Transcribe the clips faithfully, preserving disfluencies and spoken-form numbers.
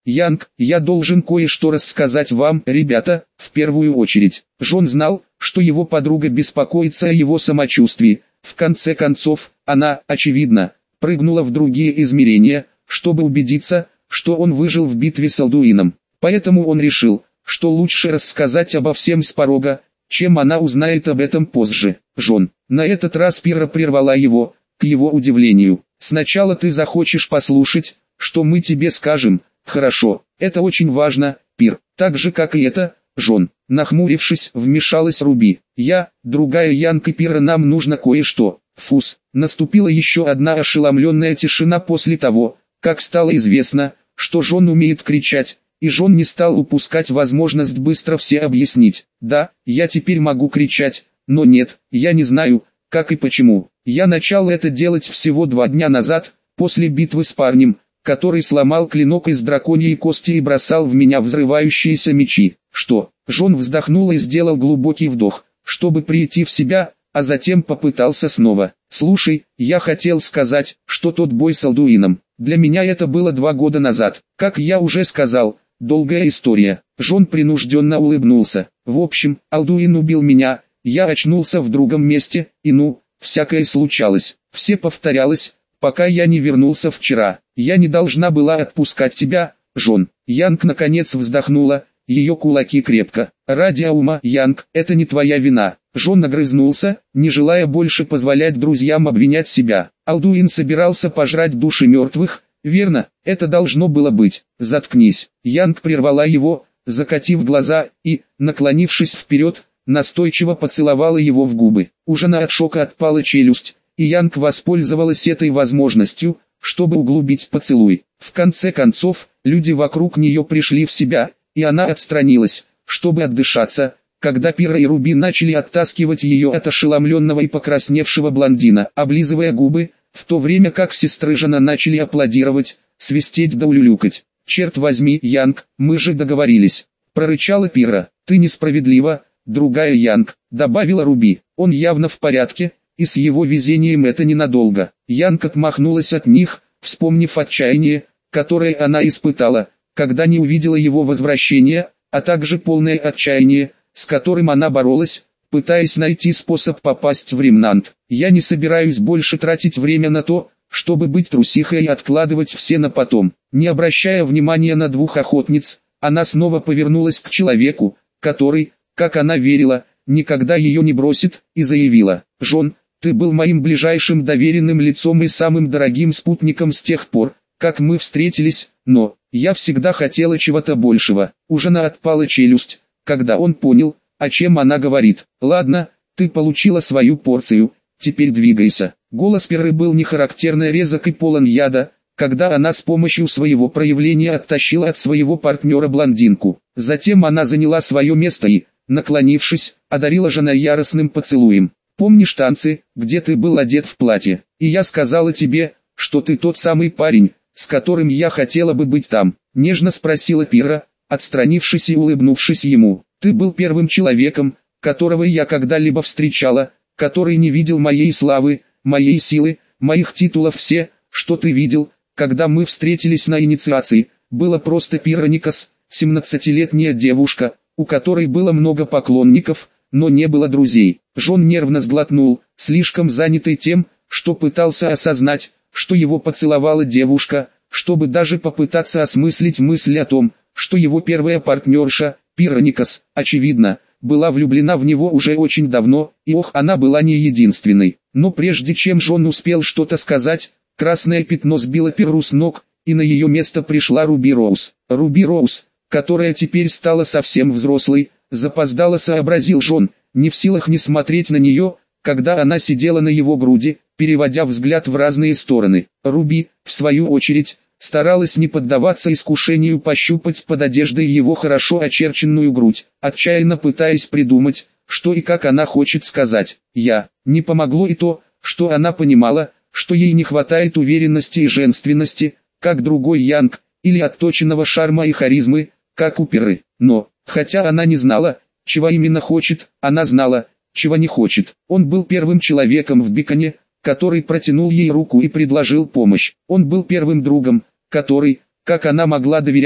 Янг, я должен кое-что рассказать вам, ребята, в первую очередь. Джон знал, что его подруга беспокоится о его самочувствии. В конце концов, она, очевидно, прыгнула в другие измерения, чтобы убедиться, что он выжил в битве с Алдуином. Поэтому он решил, что лучше рассказать обо всем с порога, чем она узнает об этом позже. Джон, на этот раз Пирра прервала его, к его удивлению. Сначала ты захочешь послушать, что мы тебе скажем. Хорошо, это очень важно, Пир, так же как и это, Джон. Нахмурившись, вмешалась Руби. Я, другая Янг и Пирра, нам нужно кое-что. Фус, наступила еще одна ошеломленная тишина после того, как стало известно, что Джон умеет кричать, и Джон не стал упускать возможность быстро все объяснить. Да, я теперь могу кричать, но нет, я не знаю, как и почему. Я начал это делать всего два дня назад, после битвы с парнем, который сломал клинок из драконьей кости и бросал в меня взрывающиеся мечи. Что? Джон вздохнул и сделал глубокий вдох, чтобы прийти в себя, а затем попытался снова. Слушай, я хотел сказать, что тот бой с Алдуином, для меня это было два года назад. Как я уже сказал, долгая история. Джон принужденно улыбнулся. В общем, Алдуин убил меня, я очнулся в другом месте, и ну, всякое случалось. Все повторялось, пока я не вернулся вчера. Я не должна была отпускать тебя, Джон. Янг наконец вздохнула, ее кулаки крепко. Ради ума, Янг, это не твоя вина. Джон огрызнулся, не желая больше позволять друзьям обвинять себя. Алдуин собирался пожрать души мертвых, верно, это должно было быть. Заткнись. Янг прервала его, закатив глаза, и, наклонившись вперед, настойчиво поцеловала его в губы. У Джона от шока отпала челюсть, и Янг воспользовалась этой возможностью, чтобы углубить поцелуй. В конце концов, люди вокруг нее пришли в себя, и она отстранилась, чтобы отдышаться, когда Пирра и Руби начали оттаскивать ее от ошеломленного и покрасневшего блондина, облизывая губы, в то время как сестры Джона начали аплодировать, свистеть да улюлюкать. «Черт возьми, Янг, мы же договорились», — прорычала Пирра. «Ты несправедлива, другая Янг», — добавила Руби. «Он явно в порядке, и с его везением это ненадолго». Янг отмахнулась от них, вспомнив отчаяние, которое она испытала, когда не увидела его возвращения, а также полное отчаяние, с которым она боролась, пытаясь найти способ попасть в Ремнант. «Я не собираюсь больше тратить время на то, чтобы быть трусихой и откладывать все на потом». Не обращая внимания на двух охотниц, она снова повернулась к человеку, который, как она верила, никогда ее не бросит, и заявила: «Джон, ты был моим ближайшим доверенным лицом и самым дорогим спутником с тех пор, как мы встретились, но я всегда хотела чего-то большего». У Джона отпала челюсть, когда он понял, о чем она говорит. «Ладно, ты получила свою порцию, теперь двигайся». Голос Пирры был нехарактерно резок и полон яда, когда она с помощью своего проявления оттащила от своего партнера блондинку. Затем она заняла свое место и, наклонившись, одарила Джона яростным поцелуем. «Помнишь танцы, где ты был одет в платье? И я сказала тебе, что ты тот самый парень, с которым я хотела бы быть там?» — нежно спросила Пирра, отстранившись и улыбнувшись ему. «Ты был первым человеком, которого я когда-либо встречала, который не видел моей славы, моей силы, моих титулов. Все, что ты видел, когда мы встретились на инициации, было просто Пирра Никас, семнадцатилетняя девушка, у которой было много поклонников, но не было друзей». Джон нервно сглотнул, слишком занятый тем, что пытался осознать, что его поцеловала девушка, чтобы даже попытаться осмыслить мысль о том, что его первая партнерша, Пирра Никас, очевидно, была влюблена в него уже очень давно, и ох, она была не единственной. Но прежде чем Джон успел что-то сказать, красное пятно сбило Пирру с ног, и на ее место пришла Руби Роуз. Руби Роуз, которая теперь стала совсем взрослой, запоздало сообразил Джон, не в силах не смотреть на нее, когда она сидела на его груди, переводя взгляд в разные стороны. Руби, в свою очередь, старалась не поддаваться искушению пощупать под одеждой его хорошо очерченную грудь, отчаянно пытаясь придумать, что и как она хочет сказать. «Я». Не помогло и то, что она понимала, что ей не хватает уверенности и женственности, как другой Янг, или отточенного шарма и харизмы, как у Пирры. Но, хотя она не знала, чего именно хочет, она знала, чего не хочет. Он был первым человеком в Биконе, который протянул ей руку и предложил помощь. Он был первым другом, который, как она могла доверять,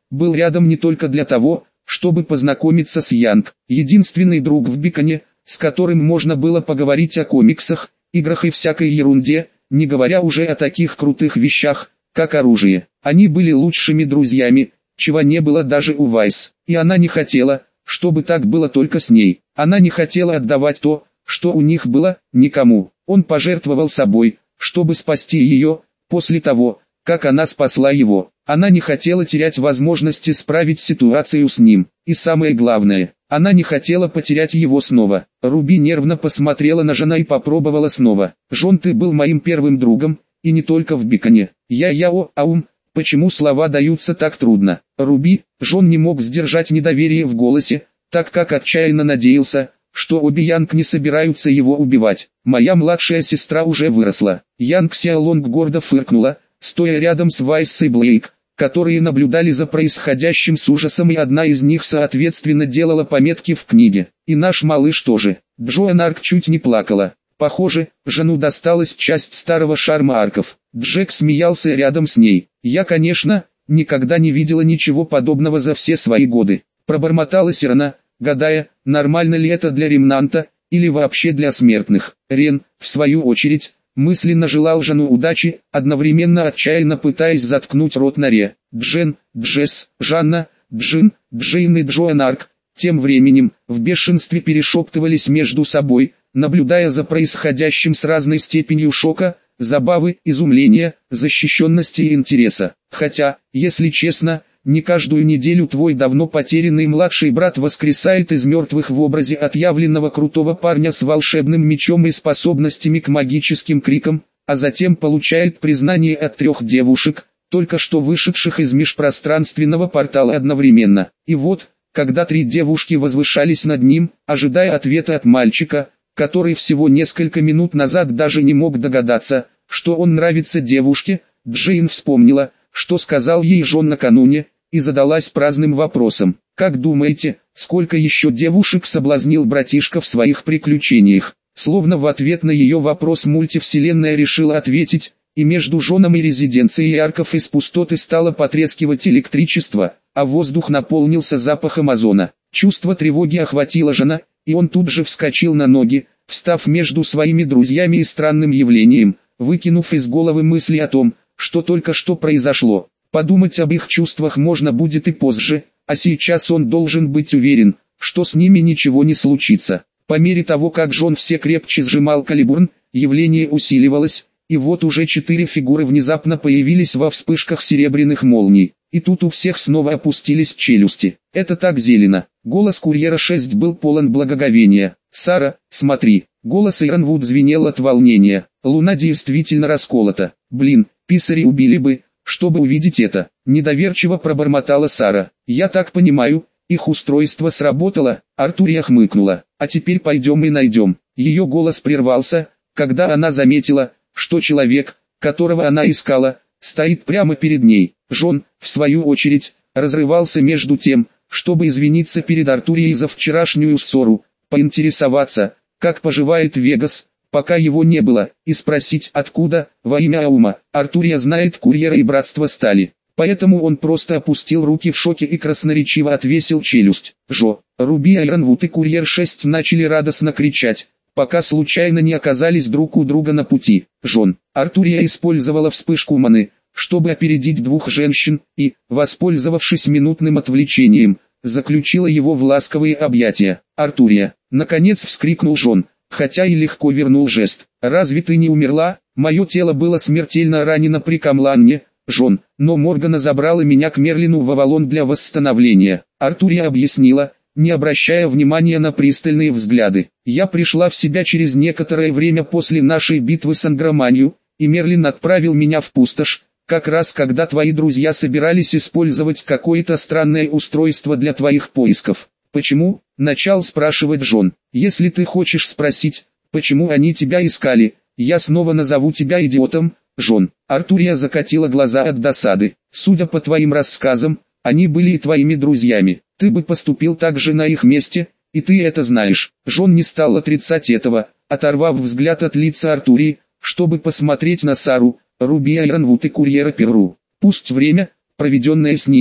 был рядом не только для того, чтобы познакомиться с Янг. Единственный друг в Биконе, с которым можно было поговорить о комиксах, играх и всякой ерунде, не говоря уже о таких крутых вещах, как оружие. Они были лучшими друзьями, чего не было даже у Вайс. И она не хотела, чтобы так было только с ней. Она не хотела отдавать то, что у них было, никому. Он пожертвовал собой, чтобы спасти ее, после того, как она спасла его. Она не хотела терять возможность исправить ситуацию с ним. И самое главное, она не хотела потерять его снова. Руби нервно посмотрела на Жона и попробовала снова. «Жон, ты был моим первым другом, и не только в Биконе. Я Яо Аум». Почему слова даются так трудно? Руби, Жон не мог сдержать недоверие в голосе, так как отчаянно надеялся, что обе Янг не собираются его убивать. «Моя младшая сестра уже выросла». Янг Сяолонг гордо фыркнула, стоя рядом с Вайс и Блейк, которые наблюдали за происходящим с ужасом, и одна из них соответственно делала пометки в книге. И наш малыш тоже. Джоан Арк чуть не плакала. Похоже, Жену досталась часть старого шарма арков. Джек смеялся рядом с ней. «Я, конечно, никогда не видела ничего подобного за все свои годы», пробормотала Сирана, гадая, нормально ли это для ремнанта, или вообще для смертных. Рен, в свою очередь, мысленно желал Жену удачи, одновременно отчаянно пытаясь заткнуть рот Наре. Джен, Джесс, Жанна, Джин, Джейн и Джоан Арк, тем временем, в бешенстве перешептывались между собой, наблюдая за происходящим с разной степенью шока, забавы, изумления, защищенности и интереса. Хотя, если честно, не каждую неделю твой давно потерянный младший брат воскресает из мертвых в образе отъявленного крутого парня с волшебным мечом и способностями к магическим крикам, а затем получает признание от трех девушек, только что вышедших из межпространственного портала одновременно. И вот, когда три девушки возвышались над ним, ожидая ответа от мальчика, который всего несколько минут назад даже не мог догадаться, что он нравится девушке, Джейн вспомнила, что сказал ей Жон накануне, и задалась праздным вопросом: «Как думаете, сколько еще девушек соблазнил братишка в своих приключениях?» Словно в ответ на ее вопрос мультивселенная решила ответить, и между Жоном и резиденцией арков из пустоты стало потрескивать электричество, а воздух наполнился запахом озона. Чувство тревоги охватило Жона, и он тут же вскочил на ноги, встав между своими друзьями и странным явлением, выкинув из головы мысли о том, что только что произошло. Подумать об их чувствах можно будет и позже, а сейчас он должен быть уверен, что с ними ничего не случится. По мере того, как Жон все крепче сжимал калибурн, явление усиливалось, и вот уже четыре фигуры внезапно появились во вспышках серебряных молний. И тут у всех снова опустились челюсти. «Это так зелено!» Голос курьера шесть был полон благоговения. «Сара, смотри!» Голос Иронвуд звенел от волнения. «Луна действительно расколота. Блин, писари убили бы, чтобы увидеть это!» Недоверчиво пробормотала Сара. «Я так понимаю, их устройство сработало?» Артурия хмыкнула. «А теперь пойдем и найдем». Ее голос прервался, когда она заметила, что человек, которого она искала, стоит прямо перед ней. Жон, в свою очередь, разрывался между тем, чтобы извиниться перед Артурией за вчерашнюю ссору, поинтересоваться, как поживает Вегас, пока его не было, и спросить, откуда, во имя Аума. Артурия знает курьера и братство стали, поэтому он просто опустил руки в шоке и красноречиво отвесил челюсть. Жо, Руби, Айронвуд и курьер шесть начали радостно кричать, пока случайно не оказались друг у друга на пути. Жон, Артурия использовала вспышку маны, чтобы опередить двух женщин, и, воспользовавшись минутным отвлечением, заключила его в ласковые объятия. «Артурия!» — наконец вскрикнул Жон, хотя и легко вернул жест. «Разве ты не умерла? Мое тело было смертельно ранено при Камланне, Жон, но Моргана забрала меня к Мерлину в Авалон для восстановления». Артурия объяснила, не обращая внимания на пристальные взгляды. «Я пришла в себя через некоторое время после нашей битвы с Ангроманью, и Мерлин отправил меня в пустошь, как раз когда твои друзья собирались использовать какое-то странное устройство для твоих поисков». «Почему?» — начал спрашивать Жон. «Если ты хочешь спросить, почему они тебя искали, я снова назову тебя идиотом, Жон». Артурия закатила глаза от досады. «Судя по твоим рассказам, они были и твоими друзьями. Ты бы поступил так же на их месте, и ты это знаешь». Жон не стал отрицать этого, оторвав взгляд от лица Артурии, чтобы посмотреть на Сару, Руби, Айронвуд и курьера Перру. Пусть время, проведенное с ними,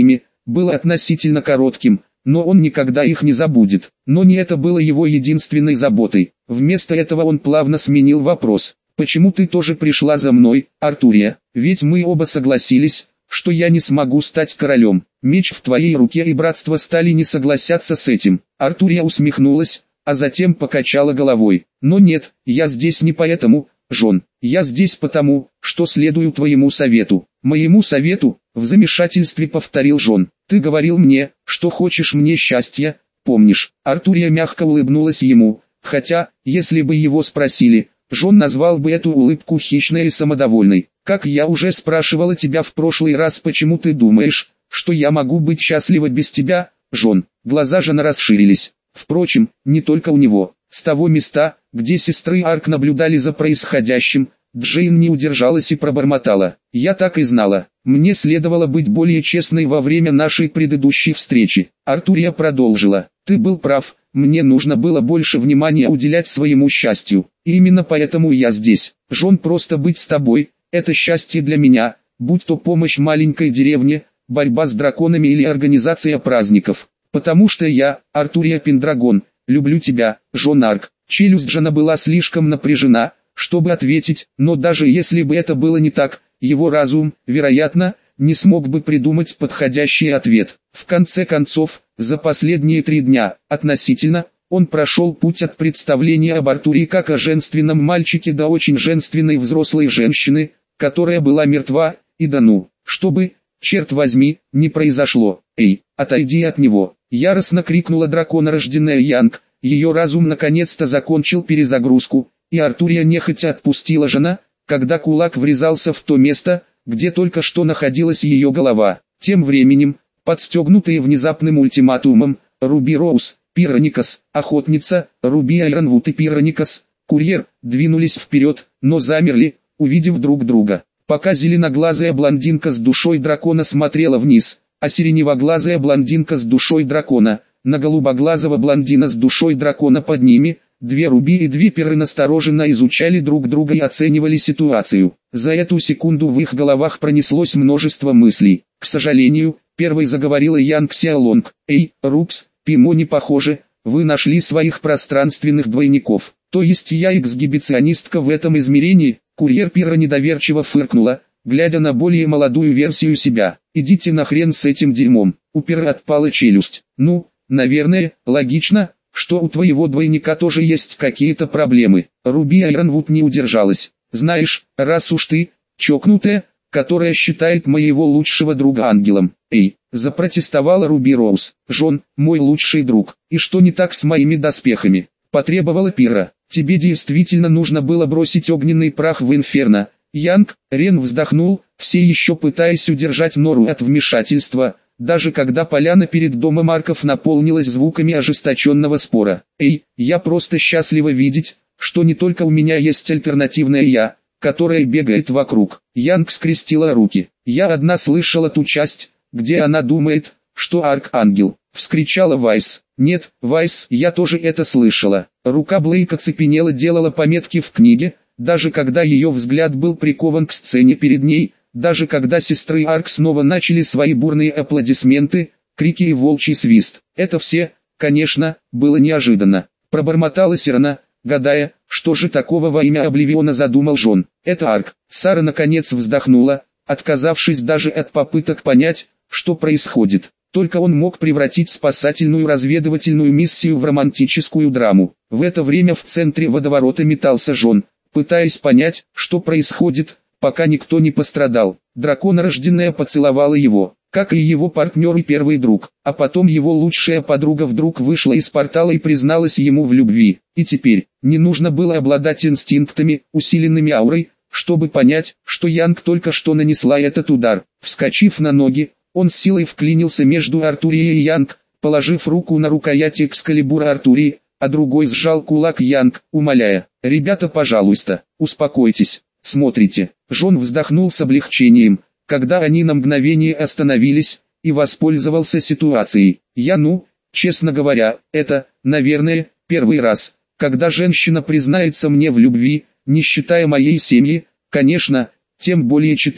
было относительно коротким, но он никогда их не забудет. Но не это было его единственной заботой. Вместо этого он плавно сменил вопрос. «Почему ты тоже пришла за мной, Артурия? Ведь мы оба согласились, что я не смогу стать королем. Меч в твоей руке и братство стали не согласятся с этим». Артурия усмехнулась, а затем покачала головой. «Но нет, я здесь не поэтому, Жон. Я здесь потому, что следую твоему совету». «Моему совету?» — в замешательстве повторил Жон. «Ты говорил мне, что хочешь мне счастья, помнишь?» Артурия мягко улыбнулась ему, хотя, если бы его спросили, Жон назвал бы эту улыбку хищной и самодовольной. «Как я уже спрашивала тебя в прошлый раз, почему ты думаешь, что я могу быть счастлива без тебя, Жон?» Глаза Жона расширились. Впрочем, не только у него. С того места, где сестры Арк наблюдали за происходящим, Джейн не удержалась и пробормотала. «Я так и знала. Мне следовало быть более честной во время нашей предыдущей встречи». Артурия продолжила. «Ты был прав, мне нужно было больше внимания уделять своему счастью. И именно поэтому я здесь. Жон, просто быть с тобой – это счастье для меня, будь то помощь маленькой деревне, борьба с драконами или организация праздников. Потому что я, Артурия Пендрагон, люблю тебя, Жон Арк». Челюсть Жона была слишком напряжена, чтобы ответить, но даже если бы это было не так, его разум, вероятно, не смог бы придумать подходящий ответ. В конце концов, за последние три дня, относительно, он прошел путь от представления об Артурии как о женственном мальчике до очень женственной взрослой женщины, которая была мертва, и да ну, чтобы, черт возьми, не произошло. «Эй, отойди от него!» — яростно крикнула драконорожденная Янг. Ее разум наконец-то закончил перезагрузку, и Артурия нехотя отпустила Жона, когда кулак врезался в то место, где только что находилась ее голова. Тем временем, подстегнутые внезапным ультиматумом, Руби Роуз, Пироникас, охотница, Руби Айронвуд и Пироникас, курьер, двинулись вперед, но замерли, увидев друг друга. Пока зеленоглазая блондинка с душой дракона смотрела вниз, а сиреневоглазая блондинка с душой дракона, на голубоглазого блондина с душой дракона под ними, две Руби и две Пиры настороженно изучали друг друга и оценивали ситуацию. За эту секунду в их головах пронеслось множество мыслей. К сожалению, первой заговорила Янг Сиалонг. «Эй, Рупс, Пимо не похоже, вы нашли своих пространственных двойников. То есть я эксгибиционистка в этом измерении?» Курьер Пира недоверчиво фыркнула, глядя на более молодую версию себя. «Идите нахрен с этим дерьмом». У Пира отпала челюсть. «Ну, наверное, логично, что у твоего двойника тоже есть какие-то проблемы». Руби Айронвуд не удержалась. «Знаешь, раз уж ты, чокнутая, которая считает моего лучшего друга ангелом». «Эй», запротестовала Руби Роуз. «Жон, мой лучший друг. И что не так с моими доспехами?» Потребовала Пира. «Тебе действительно нужно было бросить огненный прах в инферно». Янг, Рен вздохнул, все еще пытаясь удержать Нору от вмешательства, даже когда поляна перед домом Арков наполнилась звуками ожесточенного спора. «Эй, я просто счастлива видеть, что не только у меня есть альтернативное я, которая бегает вокруг». Янг скрестила руки. «Я одна слышала ту часть, где она думает, что Арк ангел», — вскричала Вайс. «Нет, Вайс, я тоже это слышала». Рука Блейка цепенела, делала пометки в книге, даже когда ее взгляд был прикован к сцене перед ней, даже когда сестры Арк снова начали свои бурные аплодисменты, крики и волчий свист. Это все, конечно, было неожиданно. Пробормотала Сирана, гадая, что же такого во имя Обливиона задумал Жон. «Это Арк». Сара наконец вздохнула, отказавшись даже от попыток понять, что происходит. Только он мог превратить спасательную разведывательную миссию в романтическую драму. В это время в центре водоворота метался Жон, пытаясь понять, что происходит, пока никто не пострадал. Драконорожденная поцеловала его, как и его партнер и первый друг, а потом его лучшая подруга вдруг вышла из портала и призналась ему в любви. И теперь, не нужно было обладать инстинктами, усиленными аурой, чтобы понять, что Янг только что нанесла этот удар. Вскочив на ноги, он с силой вклинился между Артурией и Янг, положив руку на рукоять экскалибура Артурии, а другой сжал кулак Янг, умоляя: «Ребята, пожалуйста, успокойтесь, смотрите». Жон вздохнул с облегчением, когда они на мгновение остановились, и воспользовался ситуацией. «Я ну, честно говоря, это, наверное, первый раз, когда женщина признается мне в любви, не считая моей семьи, конечно, тем более четыре,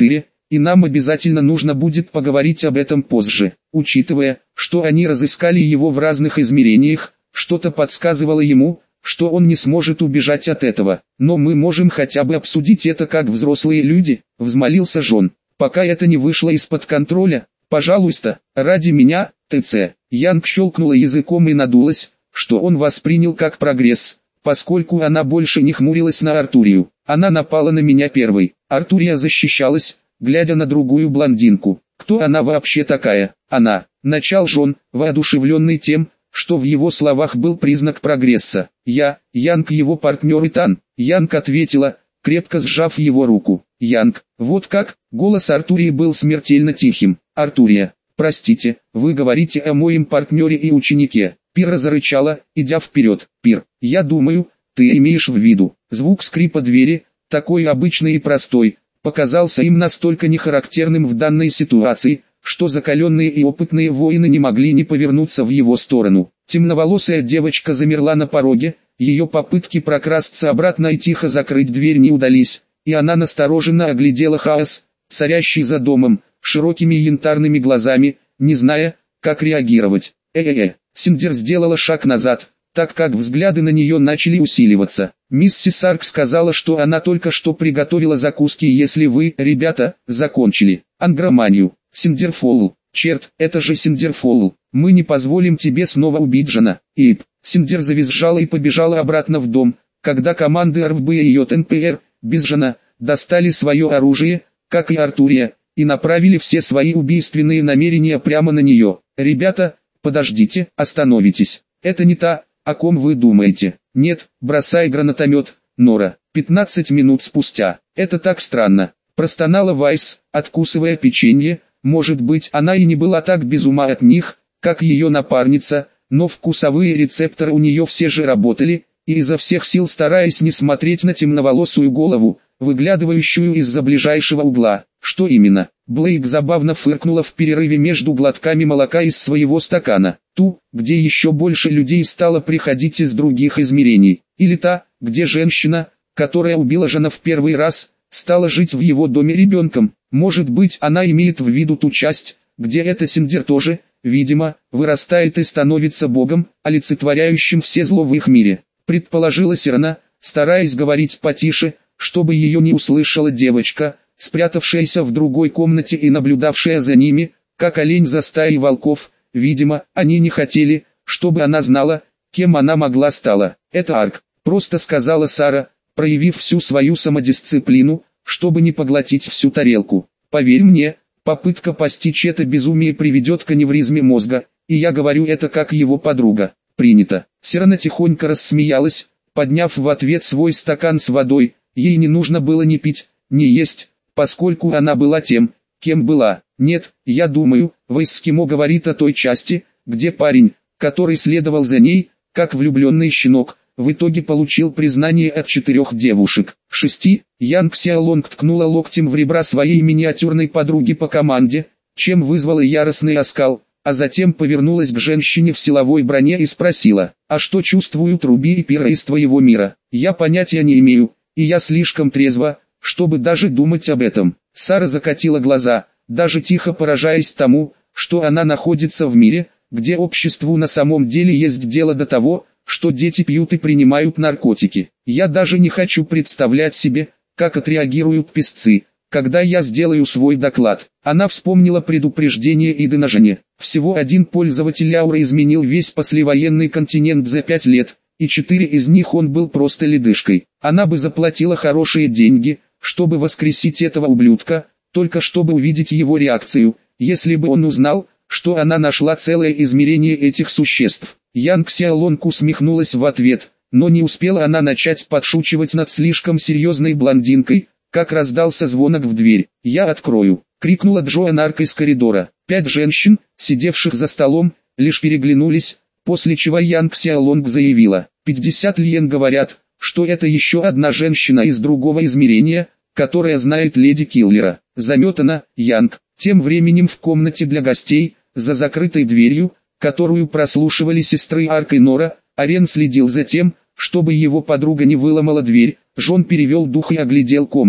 и нам обязательно нужно будет поговорить об этом позже. Учитывая, что они разыскали его в разных измерениях, что-то подсказывало ему, что он не сможет убежать от этого. Но мы можем хотя бы обсудить это как взрослые люди, взмолился Джон. Пока это не вышло из-под контроля, пожалуйста, ради меня, ТЦ. Янг щелкнула языком и надулась, что он воспринял как прогресс, поскольку она больше не хмурилась на Артурию. Она напала на меня первой. Артурия защищалась, глядя на другую блондинку. Кто она вообще такая? Она. Начал Джон, воодушевленный тем, что в его словах был признак прогресса. Я, Янг, его партнер Итан. Янг ответила, крепко сжав его руку. Янг, вот как? Голос Артурии был смертельно тихим. Артурия, простите, вы говорите о моем партнере и ученике. Пир зарычала, идя вперед. Пир, я думаю, ты имеешь в виду. Звук скрипа двери, такой обычный и простой, показался им настолько нехарактерным в данной ситуации, что закаленные и опытные воины не могли не повернуться в его сторону. Темноволосая девочка замерла на пороге, ее попытки прокрасться обратно и тихо закрыть дверь не удались, и она настороженно оглядела хаос, царящий за домом, широкими янтарными глазами, не зная, как реагировать. Э-э-э, Синдер сделала шаг назад, так как взгляды на нее начали усиливаться. Миссис Арк сказала, что она только что приготовила закуски, если вы, ребята, закончили. Ангроманию. Синдерфолл. Черт, это же Синдерфолл. Мы не позволим тебе снова убить Джона. Ип. Синдер завизжала и побежала обратно в дом, когда команды эр эф бэ и ее тэ эн пэ эр, без Джона, достали свое оружие, как и Артурия, и направили все свои убийственные намерения прямо на нее. Ребята, подождите, остановитесь. Это не та, о ком вы думаете. Нет, бросай гранатомет, Нора. пятнадцать минут спустя. Это так странно. Простонала Вайс, откусывая печенье. Может быть, она и не была так без ума от них, как ее напарница, но вкусовые рецепторы у нее все же работали, и изо всех сил стараясь не смотреть на темноволосую голову, выглядывающую из-за ближайшего угла. Что именно? Блейк забавно фыркнула в перерыве между глотками молока из своего стакана. Ту, где еще больше людей стало приходить из других измерений. Или та, где женщина, которая убила Жана в первый раз, стала жить в его доме ребенком. Может быть, она имеет в виду ту часть, где эта Синдер тоже, видимо, вырастает и становится богом, олицетворяющим все зло в их мире. Предположила Сирана, стараясь говорить потише, чтобы ее не услышала девочка, спрятавшаяся в другой комнате и наблюдавшая за ними, как олень за стаей волков. Видимо, они не хотели, чтобы она знала, кем она могла стала. Это Арк, просто сказала Сара, проявив всю свою самодисциплину, чтобы не поглотить всю тарелку. Поверь мне, попытка постичь это безумие приведет к аневризме мозга, и я говорю это как его подруга. Принято. Сирана тихонько рассмеялась, подняв в ответ свой стакан с водой. Ей не нужно было ни пить, ни есть, поскольку она была тем, кем была. Нет, я думаю, Вайскимо говорит о той части, где парень, который следовал за ней, как влюбленный щенок, в итоге получил признание от четырех девушек. Шести, Янг Сяолонг ткнула локтем в ребра своей миниатюрной подруги по команде, чем вызвала яростный оскал, а затем повернулась к женщине в силовой броне и спросила, а что чувствуют Руби и Пира из твоего мира? Я понятия не имею, и я слишком трезва, чтобы даже думать об этом. Сара закатила глаза, даже тихо поражаясь тому, что она находится в мире, где обществу на самом деле есть дело до того, что дети пьют и принимают наркотики. Я даже не хочу представлять себе, как отреагируют песцы, когда я сделаю свой доклад. Она вспомнила предупреждение Иды на Жене. Всего один пользователь Аура изменил весь послевоенный континент за пять лет, и четыре из них он был просто ледышкой. Она бы заплатила хорошие деньги, чтобы воскресить этого ублюдка, только чтобы увидеть его реакцию, если бы он узнал, что она нашла целое измерение этих существ. Янг Сяолонг усмехнулась в ответ, но не успела она начать подшучивать над слишком серьезной блондинкой, как раздался звонок в дверь. «Я открою!» — крикнула Джоан Арк из коридора. Пять женщин, сидевших за столом, лишь переглянулись, после чего Янг Сяолонг заявила. «пятьдесят льен говорят, что это еще одна женщина из другого измерения, которая знает леди Киллера. Заметана, Янг». Тем временем в комнате для гостей, за закрытой дверью, которую прослушивали сестры Арк и Нора, Арен следил за тем, чтобы его подруга не выломала дверь. Джон перевел дух и оглядел комнату.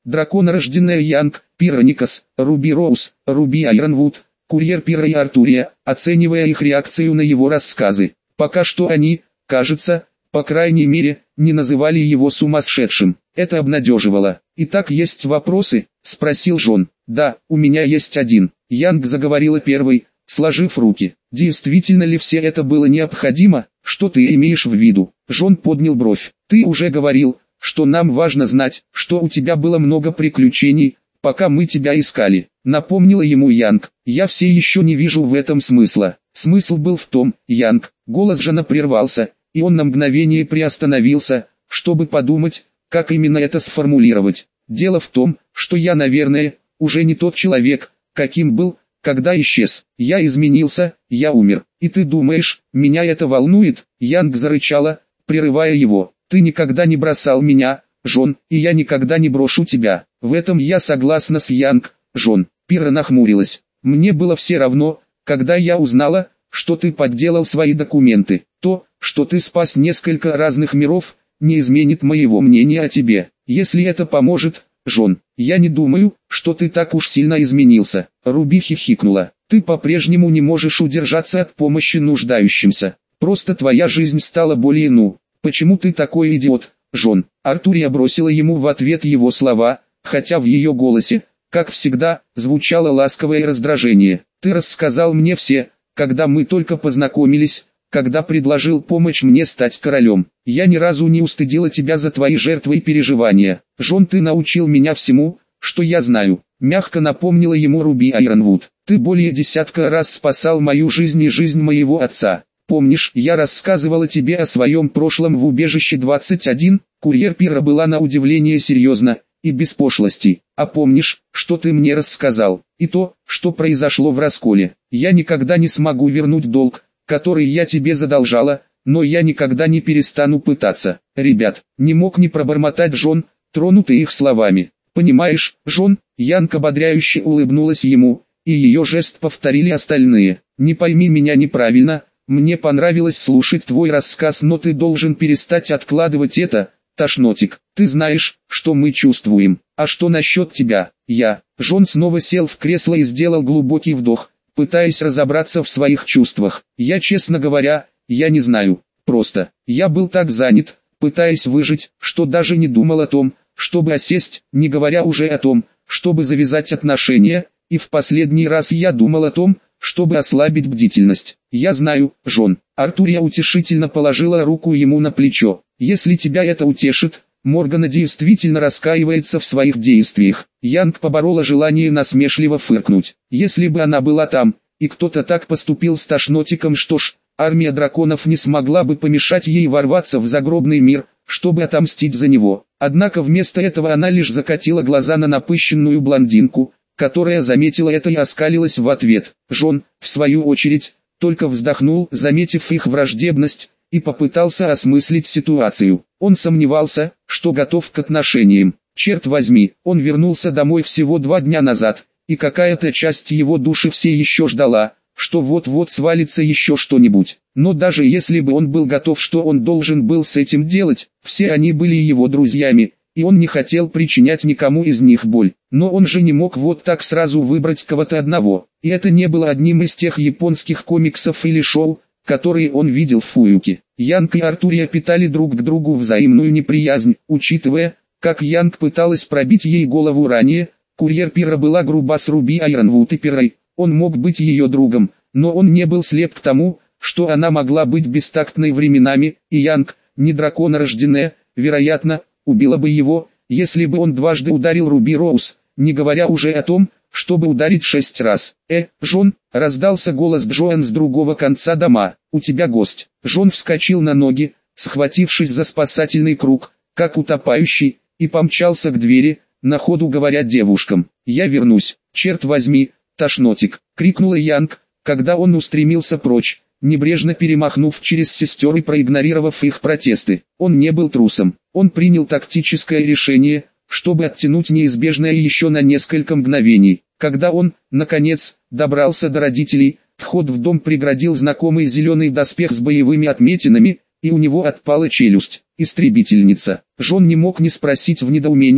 драконорожденная Янг, Пира Никас, Руби Роуз, Руби Айронвуд, курьер Пира и Артурия, оценивая их реакцию на его рассказы. Пока что они, кажется, по крайней мере, не называли его сумасшедшим. Это обнадеживало. «Итак, есть вопросы?» – спросил Джон. «Да, у меня есть один». Янг заговорила первой, сложив руки. «Действительно ли все это было необходимо? Что ты имеешь в виду?» Джон поднял бровь. «Ты уже говорил, что нам важно знать, что у тебя было много приключений, пока мы тебя искали», — напомнила ему Янг. «Я все еще не вижу в этом смысла». Смысл был в том, Янг, голос Джона прервался, и он на мгновение приостановился, чтобы подумать, как именно это сформулировать. «Дело в том, что я, наверное, уже не тот человек, каким был, когда исчез. Я изменился, я умер. И ты думаешь, меня это волнует?» Янг зарычала, прерывая его. «Ты никогда не бросал меня, Джон, и я никогда не брошу тебя. В этом я согласна с Янг, Джон». Пира нахмурилась. «Мне было все равно, когда я узнала, что ты подделал свои документы. То, что ты спас несколько разных миров, не изменит моего мнения о тебе. Если это поможет, Джон, я не думаю, что ты так уж сильно изменился». Руби хихикнула. «Ты по-прежнему не можешь удержаться от помощи нуждающимся. Просто твоя жизнь стала более ну. Почему ты такой идиот, Джон?» Артурия бросила ему в ответ его слова, хотя в ее голосе, как всегда, звучало ласковое раздражение. «Ты рассказал мне все, когда мы только познакомились, когда предложил помочь мне стать королем. Я ни разу не устыдила тебя за твои жертвы и переживания. Джон, ты научил меня всему, что я знаю», — мягко напомнила ему Руби Айронвуд. «Ты более десятка раз спасал мою жизнь и жизнь моего отца. Помнишь, я рассказывала тебе о своем прошлом в убежище двадцать один, курьер Пира была на удивление серьезна, и без пошлостей. А помнишь, что ты мне рассказал, и то, что произошло в расколе? Я никогда не смогу вернуть долг, который я тебе задолжала, но я никогда не перестану пытаться». «Ребят», не мог не пробормотать Джон, тронутый их словами. «Понимаешь, Джон», Янг ободряюще улыбнулась ему, и ее жест повторили остальные. «Не пойми меня неправильно, мне понравилось слушать твой рассказ, но ты должен перестать откладывать это, тошнотик. Ты знаешь, что мы чувствуем. А что насчет тебя?» «Я». Джон снова сел в кресло и сделал глубокий вдох, пытаясь разобраться в своих чувствах. «Я, честно говоря, я не знаю. Просто, я был так занят, пытаясь выжить, что даже не думал о том, чтобы осесть, не говоря уже о том, чтобы завязать отношения, и в последний раз я думал о том, чтобы ослабить бдительность. Я знаю, Джон». Артурия утешительно положила руку ему на плечо. «Если тебя это утешит, Моргана действительно раскаивается в своих действиях». Янг поборола желание насмешливо фыркнуть. «Если бы она была там, и кто-то так поступил с тошнотиком, что ж, армия драконов не смогла бы помешать ей ворваться в загробный мир, чтобы отомстить за него». Однако вместо этого она лишь закатила глаза на напыщенную блондинку, которая заметила это и оскалилась в ответ. Джон, в свою очередь, только вздохнул, заметив их враждебность, и попытался осмыслить ситуацию. Он сомневался, что готов к отношениям. Черт возьми, он вернулся домой всего два дня назад, и какая-то часть его души все еще ждала, что вот-вот свалится еще что-нибудь. Но даже если бы он был готов, что он должен был с этим делать, все они были его друзьями, и он не хотел причинять никому из них боль. Но он же не мог вот так сразу выбрать кого-то одного. И это не было одним из тех японских комиксов или шоу, которые он видел в Фуюке. Янг и Артурия питали друг к другу взаимную неприязнь, учитывая, как Янг пыталась пробить ей голову ранее. Курьер Пира была груба с Руби Айронвуд и Пирой. Он мог быть ее другом, но он не был слеп к тому, что она могла быть бестактной временами, и Янг, не драконорожденная, вероятно, убила бы его, если бы он дважды ударил Руби Роуз, не говоря уже о том, чтобы ударить шесть раз. «Э, Джон», — раздался голос Джоан с другого конца дома, — «у тебя гость». Джон вскочил на ноги, схватившись за спасательный круг, как утопающий, и помчался к двери, на ходу говоря девушкам: «Я вернусь, черт возьми, тошнотик», — крикнула Янг, когда он устремился прочь, небрежно перемахнув через сестер и проигнорировав их протесты. Он не был трусом, он принял тактическое решение, чтобы оттянуть неизбежное еще на несколько мгновений. Когда он, наконец, добрался до родителей, вход в дом преградил знакомый зеленый доспех с боевыми отметинами, и у него отпала челюсть. «Истребительница». Джон не мог не спросить в недоумении,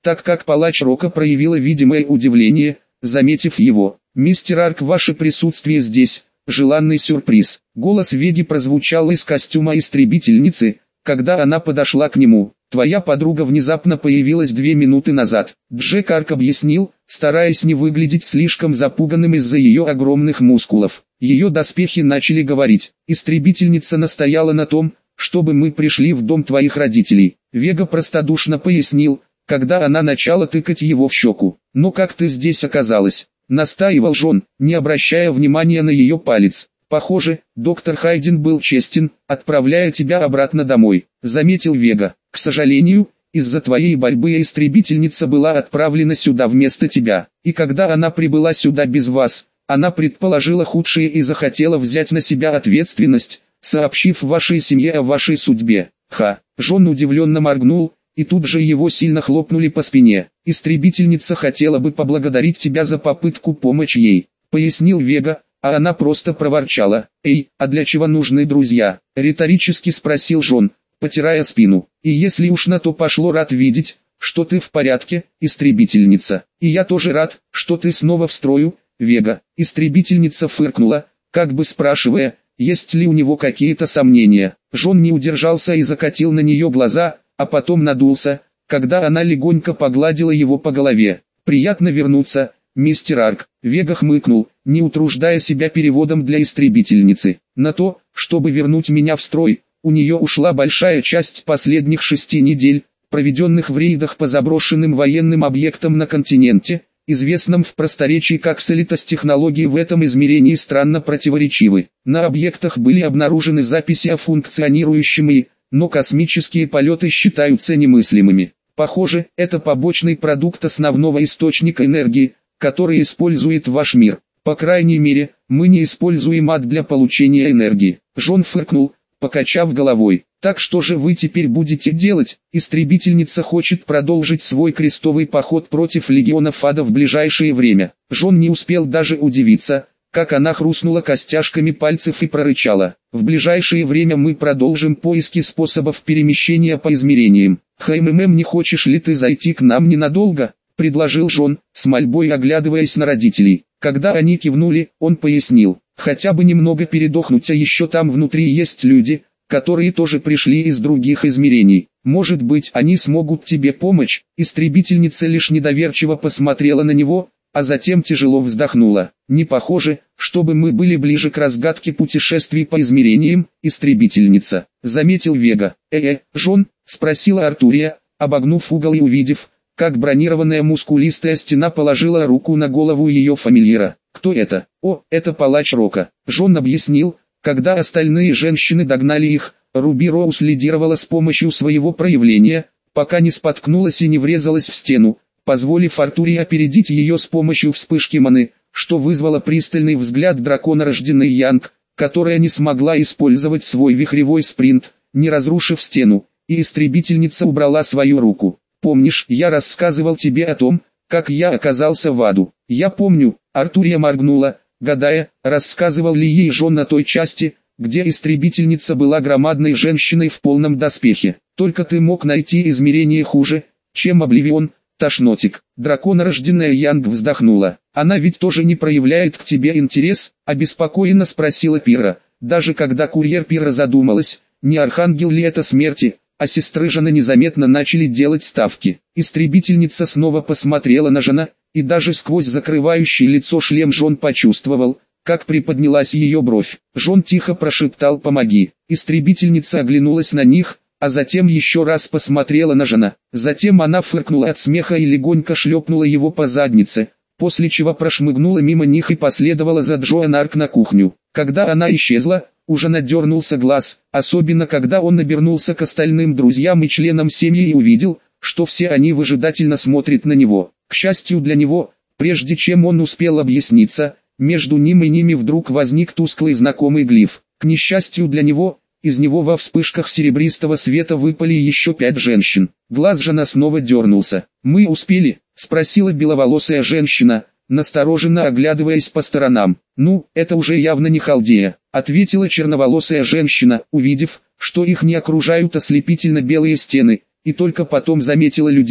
так как палач Рока проявила видимое удивление, заметив его. «Мистер Арк, ваше присутствие здесь, желанный сюрприз». Голос Веги прозвучал из костюма истребительницы, когда она подошла к нему. «Твоя подруга внезапно появилась две минуты назад», Джек Арк объяснил, стараясь не выглядеть слишком запуганным из-за ее огромных мускулов. Ее доспехи начали говорить. «Истребительница настояла на том, чтобы мы пришли в дом твоих родителей». Вега простодушно пояснил, когда она начала тыкать его в щеку. «Но как ты здесь оказалась?» Настаивал Джон, не обращая внимания на ее палец. «Похоже, доктор Хайден был честен, отправляя тебя обратно домой», заметил Вега. «К сожалению, из-за твоей борьбы истребительница была отправлена сюда вместо тебя, и когда она прибыла сюда без вас, она предположила худшее и захотела взять на себя ответственность, сообщив вашей семье о вашей судьбе». Ха! Джон удивленно моргнул, и тут же его сильно хлопнули по спине. «Истребительница хотела бы поблагодарить тебя за попытку помочь ей», пояснил Вега, а она просто проворчала. «Эй, а для чего нужны друзья?» риторически спросил Джон, потирая спину. «И если уж на то пошло, рад видеть, что ты в порядке, истребительница. И я тоже рад, что ты снова в строю, Вега». Истребительница фыркнула, как бы спрашивая, есть ли у него какие-то сомнения. Джон не удержался и закатил на нее глаза, а потом надулся, когда она легонько погладила его по голове. «Приятно вернуться, мистер Арк». Вега хмыкнул, не утруждая себя переводом для истребительницы. «На то, чтобы вернуть меня в строй, у нее ушла большая часть последних шести недель, проведенных в рейдах по заброшенным военным объектам на континенте, известном в просторечии как Солитос. Технологии в этом измерении странно противоречивы. На объектах были обнаружены записи о функционирующем и, но космические полеты считаются немыслимыми. Похоже, это побочный продукт основного источника энергии, который использует ваш мир. По крайней мере, мы не используем ад для получения энергии». Джон фыркнул, покачав головой. «Так что же вы теперь будете делать?» Истребительница хочет продолжить свой крестовый поход против легионов ада в ближайшее время. Джон не успел даже удивиться, как она хрустнула костяшками пальцев и прорычала. «В ближайшее время мы продолжим поиски способов перемещения по измерениям. ХММ, не хочешь ли ты зайти к нам ненадолго?» предложил Джон, с мольбой оглядываясь на родителей. Когда они кивнули, он пояснил: «Хотя бы немного передохнуть, а еще там внутри есть люди, которые тоже пришли из других измерений. Может быть, они смогут тебе помочь?» Истребительница лишь недоверчиво посмотрела на него, а затем тяжело вздохнула. «Не похоже, чтобы мы были ближе к разгадке путешествий по измерениям, истребительница», заметил Вега. «Э-э, Джон?» спросила Артурия, обогнув угол и увидев, как бронированная мускулистая стена положила руку на голову ее фамильяра. «Кто это?» «О, это палач Рока», Джон объяснил, когда остальные женщины догнали их. Руби Роуз лидировала с помощью своего проявления, пока не споткнулась и не врезалась в стену, позволив Артурии опередить ее с помощью вспышки маны, что вызвало пристальный взгляд дракона рожденной Янг, которая не смогла использовать свой вихревой спринт, не разрушив стену, и истребительница убрала свою руку. «Помнишь, я рассказывал тебе о том, как я оказался в аду?» «Я помню», Артурия моргнула, гадая, рассказывал ли ей Джон на той части, где истребительница была громадной женщиной в полном доспехе. «Только ты мог найти измерение хуже, чем Обливион, тошнотик». Драконорожденная Янг вздохнула. «Она ведь тоже не проявляет к тебе интерес?» обеспокоенно спросила Пира. Даже когда курьер Пира задумалась, не архангел ли это смерти, а сестры Жена незаметно начали делать ставки. Истребительница снова посмотрела на Жена, и даже сквозь закрывающий лицо шлем Джон почувствовал, как приподнялась ее бровь. Джон тихо прошептал: «Помоги». Истребительница оглянулась на них, а затем еще раз посмотрела на Жена. Затем она фыркнула от смеха и легонько шлепнула его по заднице, после чего прошмыгнула мимо них и последовала за Джоан Арк на кухню. Когда она исчезла, у Жена дернулся глаз, особенно когда он обернулся к остальным друзьям и членам семьи и увидел, что все они выжидательно смотрят на него. К счастью для него, прежде чем он успел объясниться, между ним и ними вдруг возник тусклый знакомый глиф. К несчастью для него, из него во вспышках серебристого света выпали еще пять женщин. Глаз Жена снова дернулся. «Мы успели?» — спросила беловолосая женщина, настороженно оглядываясь по сторонам. «Ну, это уже явно не Халдея», — ответила черноволосая женщина, увидев, что их не окружают ослепительно белые стены, и только потом заметила людей,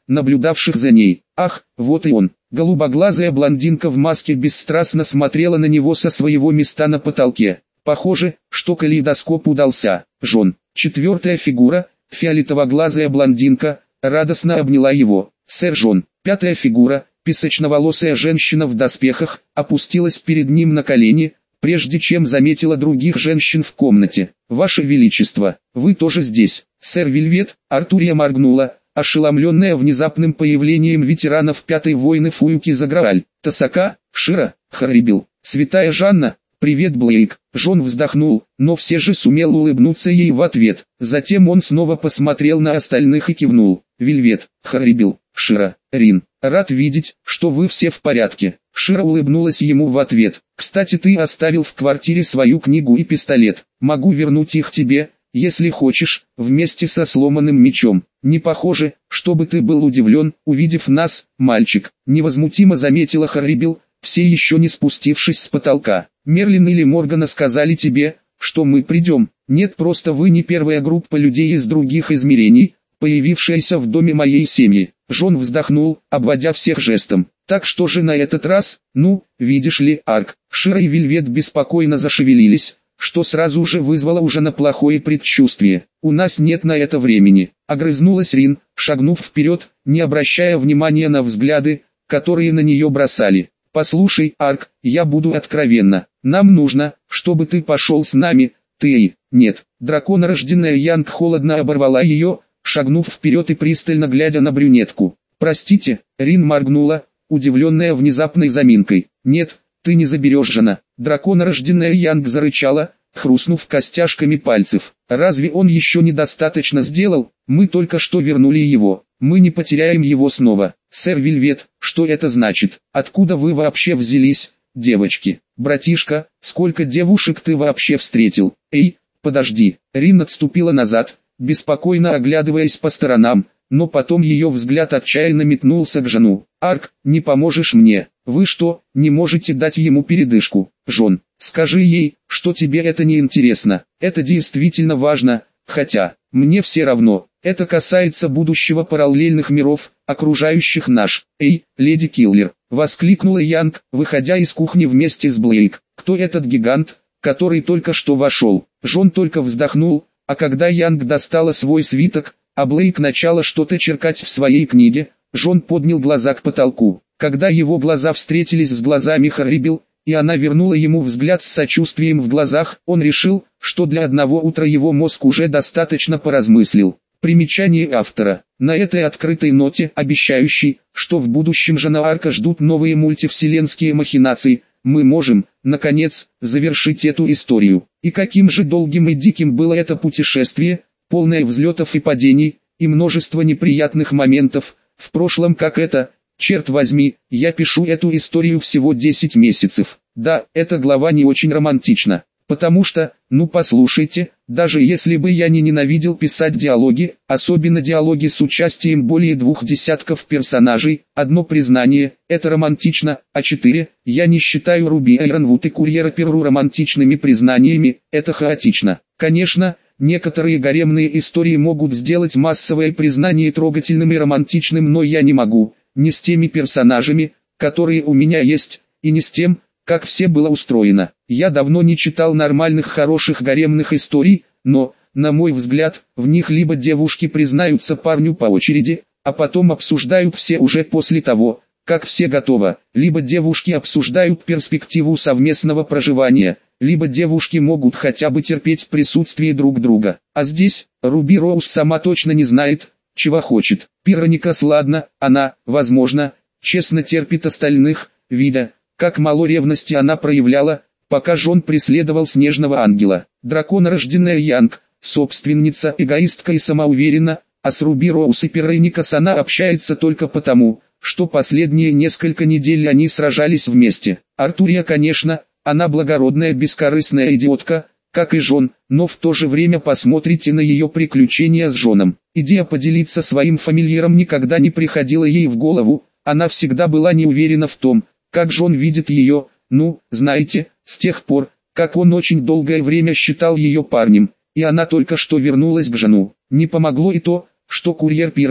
наблюдавших за ней. Ах, вот и он. Голубоглазая блондинка в маске бесстрастно смотрела на него со своего места на потолке. Похоже, что калейдоскоп удался. Жон. Четвертая фигура, фиолетово-глазая блондинка, радостно обняла его. Сэр Жон. Пятая фигура, песочноволосая женщина в доспехах, опустилась перед ним на колени, прежде чем заметила других женщин в комнате. «Ваше Величество, вы тоже здесь?» «Сэр Вельвет», Артурия моргнула, ошеломленная внезапным появлением ветеранов Пятой войны Фуюки Заграаль. «Тасака, Шира, Харибил, Святая Жанна, привет, Блейк». Жон вздохнул, но все же сумел улыбнуться ей в ответ. Затем он снова посмотрел на остальных и кивнул. «Вельвет, Харибил, Шира, Рин, рад видеть, что вы все в порядке». Шира улыбнулась ему в ответ. «Кстати, ты оставил в квартире свою книгу и пистолет. Могу вернуть их тебе, если хочешь, вместе со сломанным мечом. Не похоже, чтобы ты был удивлен, увидев нас, мальчик», невозмутимо заметила Харибил, все еще не спустившись с потолка. «Мерлин или Моргана сказали тебе, что мы придем?» «Нет, просто вы не первая группа людей из других измерений, появившаяся в доме моей семьи». Жон вздохнул, обводя всех жестом. «Так что же на этот раз? Ну, видишь ли, Арк». Шира и Вельвет беспокойно зашевелились, что сразу же вызвало уже на плохое предчувствие. «У нас нет на это времени», — огрызнулась Рин, шагнув вперед, не обращая внимания на взгляды, которые на нее бросали. «Послушай, Арк, я буду откровенна. Нам нужно, чтобы ты пошел с нами, ты...» «Нет». Драконорожденная Янг холодно оборвала ее, шагнув вперед и пристально глядя на брюнетку. «Простите», — Рин моргнула, удивленная внезапной заминкой. «Нет, ты не заберешь жена». Драконорожденная Янг зарычала, хрустнув костяшками пальцев. «Разве он еще недостаточно сделал? Мы только что вернули его. Мы не потеряем его снова». «Сэр Вельвет, что это значит? Откуда вы вообще взялись, девочки?» «Братишка, сколько девушек ты вообще встретил?» «Эй, подожди». Рин отступила назад, беспокойно оглядываясь по сторонам, но потом ее взгляд отчаянно метнулся к Жону. «Арк, не поможешь мне? Вы что, не можете дать ему передышку?» «Жон, скажи ей, что тебе это не интересно. Это действительно важно, хотя, мне все равно. Это касается будущего параллельных миров, окружающих наш». «Эй, леди Киллер!» — воскликнула Янг, выходя из кухни вместе с Блейк. «Кто этот гигант, который только что вошел?» Жон только вздохнул, а когда Янг достала свой свиток, а Блейк начала что-то черкать в своей книге, Жон поднял глаза к потолку. Когда его глаза встретились с глазами Харибил, и она вернула ему взгляд с сочувствием в глазах, он решил, что для одного утра его мозг уже достаточно поразмыслил. Примечание автора. На этой открытой ноте, обещающей, что в будущем Жона Арка ждут новые мультивселенские махинации, мы можем, наконец, завершить эту историю. И каким же долгим и диким было это путешествие, полное взлетов и падений, и множество неприятных моментов, в прошлом как это, черт возьми, я пишу эту историю всего десять месяцев. Да, эта глава не очень романтична, потому что, ну послушайте, даже если бы я не ненавидел писать диалоги, особенно диалоги с участием более двух десятков персонажей, одно признание, это романтично, а четыре, я не считаю Руби Айронвуд и Курьера Перру романтичными признаниями, это хаотично. Конечно, некоторые гаремные истории могут сделать массовое признание трогательным и романтичным, но я не могу, не с теми персонажами, которые у меня есть, и не с тем, как все было устроено. Я давно не читал нормальных хороших гаремных историй, но, на мой взгляд, в них либо девушки признаются парню по очереди, а потом обсуждают все уже после того, как все готово, либо девушки обсуждают перспективу совместного проживания, либо девушки могут хотя бы терпеть присутствие друг друга. А здесь, Руби Роуз сама точно не знает, чего хочет. Пироникас ладно, она, возможно, честно терпит остальных, видя, как мало ревности она проявляла, пока Жон преследовал снежного ангела. Драконорожденная Янг, собственница, эгоистка и самоуверена, а с Руби Роуз и Пироникас она общается только потому, что последние несколько недель они сражались вместе. Артурия, конечно, она благородная бескорыстная идиотка, как и Жон, но в то же время посмотрите на ее приключения с Жоном. Идея поделиться своим фамильяром никогда не приходила ей в голову, она всегда была не уверена в том, как Жон видит ее, ну, знаете, с тех пор, как он очень долгое время считал ее парнем, и она только что вернулась к Жону. Не помогло и то, что Курьер Пирра,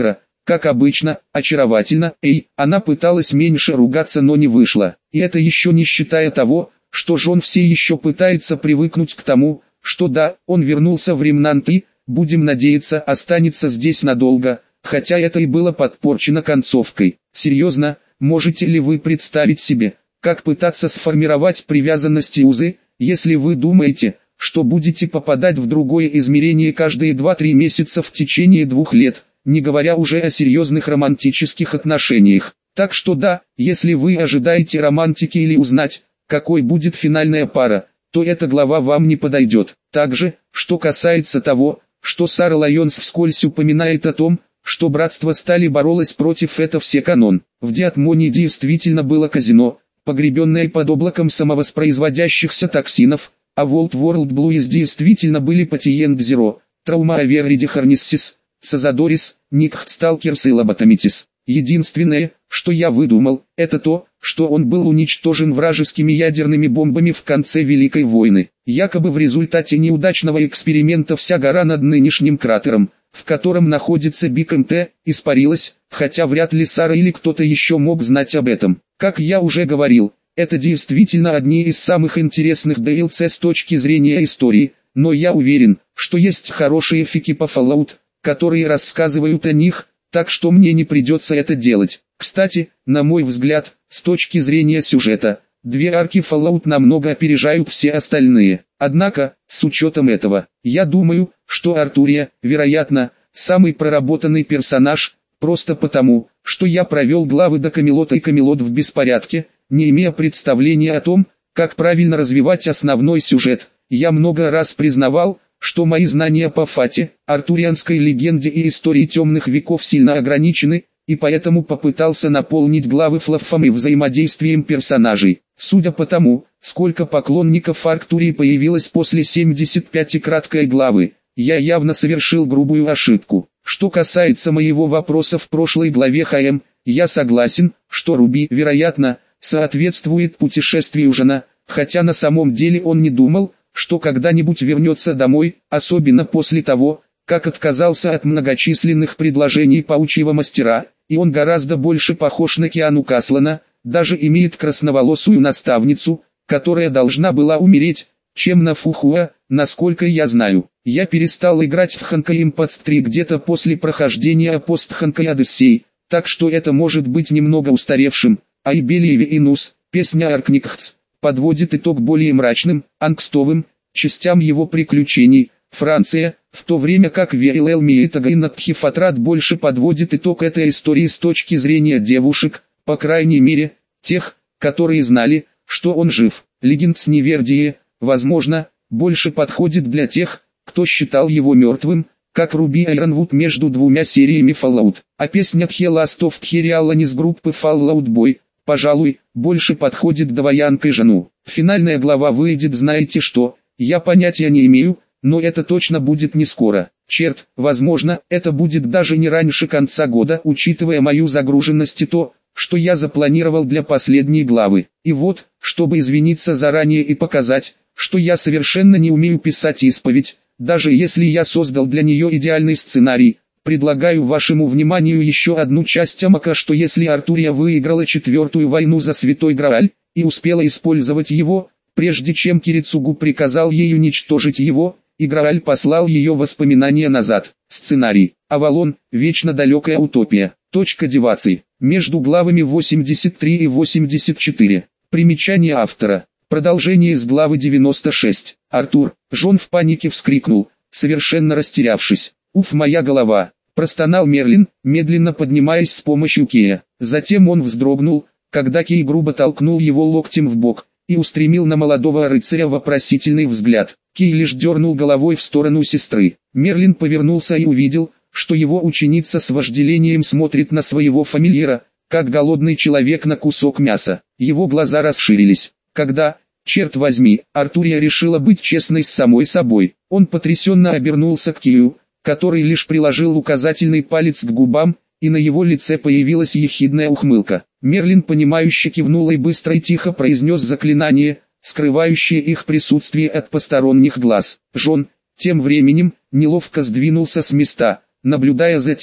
как обычно, очаровательна. Эй, она пыталась меньше ругаться, но не вышло. И это еще не считая того, что Джон все еще пытается привыкнуть к тому, что да, он вернулся в Ремнант и, будем надеяться, останется здесь надолго, хотя это и было подпорчено концовкой. Серьезно, можете ли вы представить себе, как пытаться сформировать привязанности узы, если вы думаете, что будете попадать в другое измерение каждые два-три месяца в течение двух лет, не говоря уже о серьезных романтических отношениях. Так что да, если вы ожидаете романтики или узнать, какой будет финальная пара, то эта глава вам не подойдет. Также, что касается того, что Сара Лайонс вскользь упоминает о том, что братство Стали боролось против это все канон. В Диатмоне действительно было казино, погребенное под облаком самовоспроизводящихся токсинов, а World World Blues действительно были Патиент Зеро, Траума Авериди Харниссис, Сазадорис, Никхт Сталкерс и Лоботомитис. Единственное, что я выдумал, это то, что он был уничтожен вражескими ядерными бомбами в конце Великой войны. Якобы в результате неудачного эксперимента вся гора над нынешним кратером, в котором находится Биг эм тэ, испарилась, хотя вряд ли Сара или кто-то еще мог знать об этом. Как я уже говорил, это действительно одни из самых интересных ди эл си с точки зрения истории, но я уверен, что есть хорошие фики по Fallout, которые рассказывают о них, так что мне не придется это делать. Кстати, на мой взгляд, с точки зрения сюжета, две арки Fallout намного опережают все остальные. Однако, с учетом этого, я думаю, что Артурия, вероятно, самый проработанный персонаж, просто потому, что я провел главы до Камелота и Камелот в беспорядке, не имея представления о том, как правильно развивать основной сюжет. Я много раз признавал, что мои знания по Фате, артурианской легенде и истории темных веков сильно ограничены, и поэтому попытался наполнить главы флаффом и взаимодействием персонажей. Судя по тому, сколько поклонников Арктурии появилось после семьдесят пятой краткой главы, я явно совершил грубую ошибку. Что касается моего вопроса в прошлой главе ХМ, я согласен, что Руби, вероятно, соответствует путешествию Жана, хотя на самом деле он не думал, что когда-нибудь вернется домой, особенно после того, как отказался от многочисленных предложений паучьего мастера, и он гораздо больше похож на Киану Каслана, даже имеет красноволосую наставницу, которая должна была умереть, чем на Фухуа, насколько я знаю. Я перестал играть в Ханкай Импакт три где-то после прохождения пост-Ханкай Одиссей, так что это может быть немного устаревшим, а и Белиеве и Нус, песня Аркникхц, подводит итог более мрачным, ангстовым, частям его приключений. Франция, в то время как Виэлэл Миэтага и Надхифатрат больше подводит итог этой истории с точки зрения девушек, по крайней мере, тех, которые знали, что он жив. Легенд с Невердии, возможно, больше подходит для тех, кто считал его мертвым, как Руби Айронвуд между двумя сериями Fallout. А песня Кхеластов Кхериалани с группы Fallout Boy, пожалуй, больше подходит Даваянкой Жану. Финальная глава выйдет знаете что, я понятия не имею, но это точно будет не скоро. Черт, возможно, это будет даже не раньше конца года, учитывая мою загруженность и то, что я запланировал для последней главы. И вот, чтобы извиниться заранее и показать, что я совершенно не умею писать исповедь, даже если я создал для нее идеальный сценарий, предлагаю вашему вниманию еще одну часть Амака, что если Артурия выиграла четвертую войну за Святой Грааль, и успела использовать его, прежде чем Кирицугу приказал ей уничтожить его, и Грааль послал ее воспоминания назад. Сценарий. Авалон, вечно далекая утопия. Точка девации. Между главами восемьдесят три и восемьдесят четыре. Примечание автора. Продолжение из главы девяносто шесть. Артур. Джон в панике вскрикнул, совершенно растерявшись. «Уф, моя голова!» – простонал Мерлин, медленно поднимаясь с помощью Кея. Затем он вздрогнул, когда Кей грубо толкнул его локтем в бок, и устремил на молодого рыцаря вопросительный взгляд. Кей лишь дернул головой в сторону сестры. Мерлин повернулся и увидел, что его ученица с вожделением смотрит на своего фамильяра, как голодный человек на кусок мяса. Его глаза расширились. Когда, черт возьми, Артурия решила быть честной с самой собой, он потрясенно обернулся к Кию, который лишь приложил указательный палец к губам, и на его лице появилась ехидная ухмылка. Мерлин понимающе кивнул и быстро и тихо произнес заклинание, скрывающее их присутствие от посторонних глаз. Джон, тем временем, неловко сдвинулся с места, наблюдая за тем,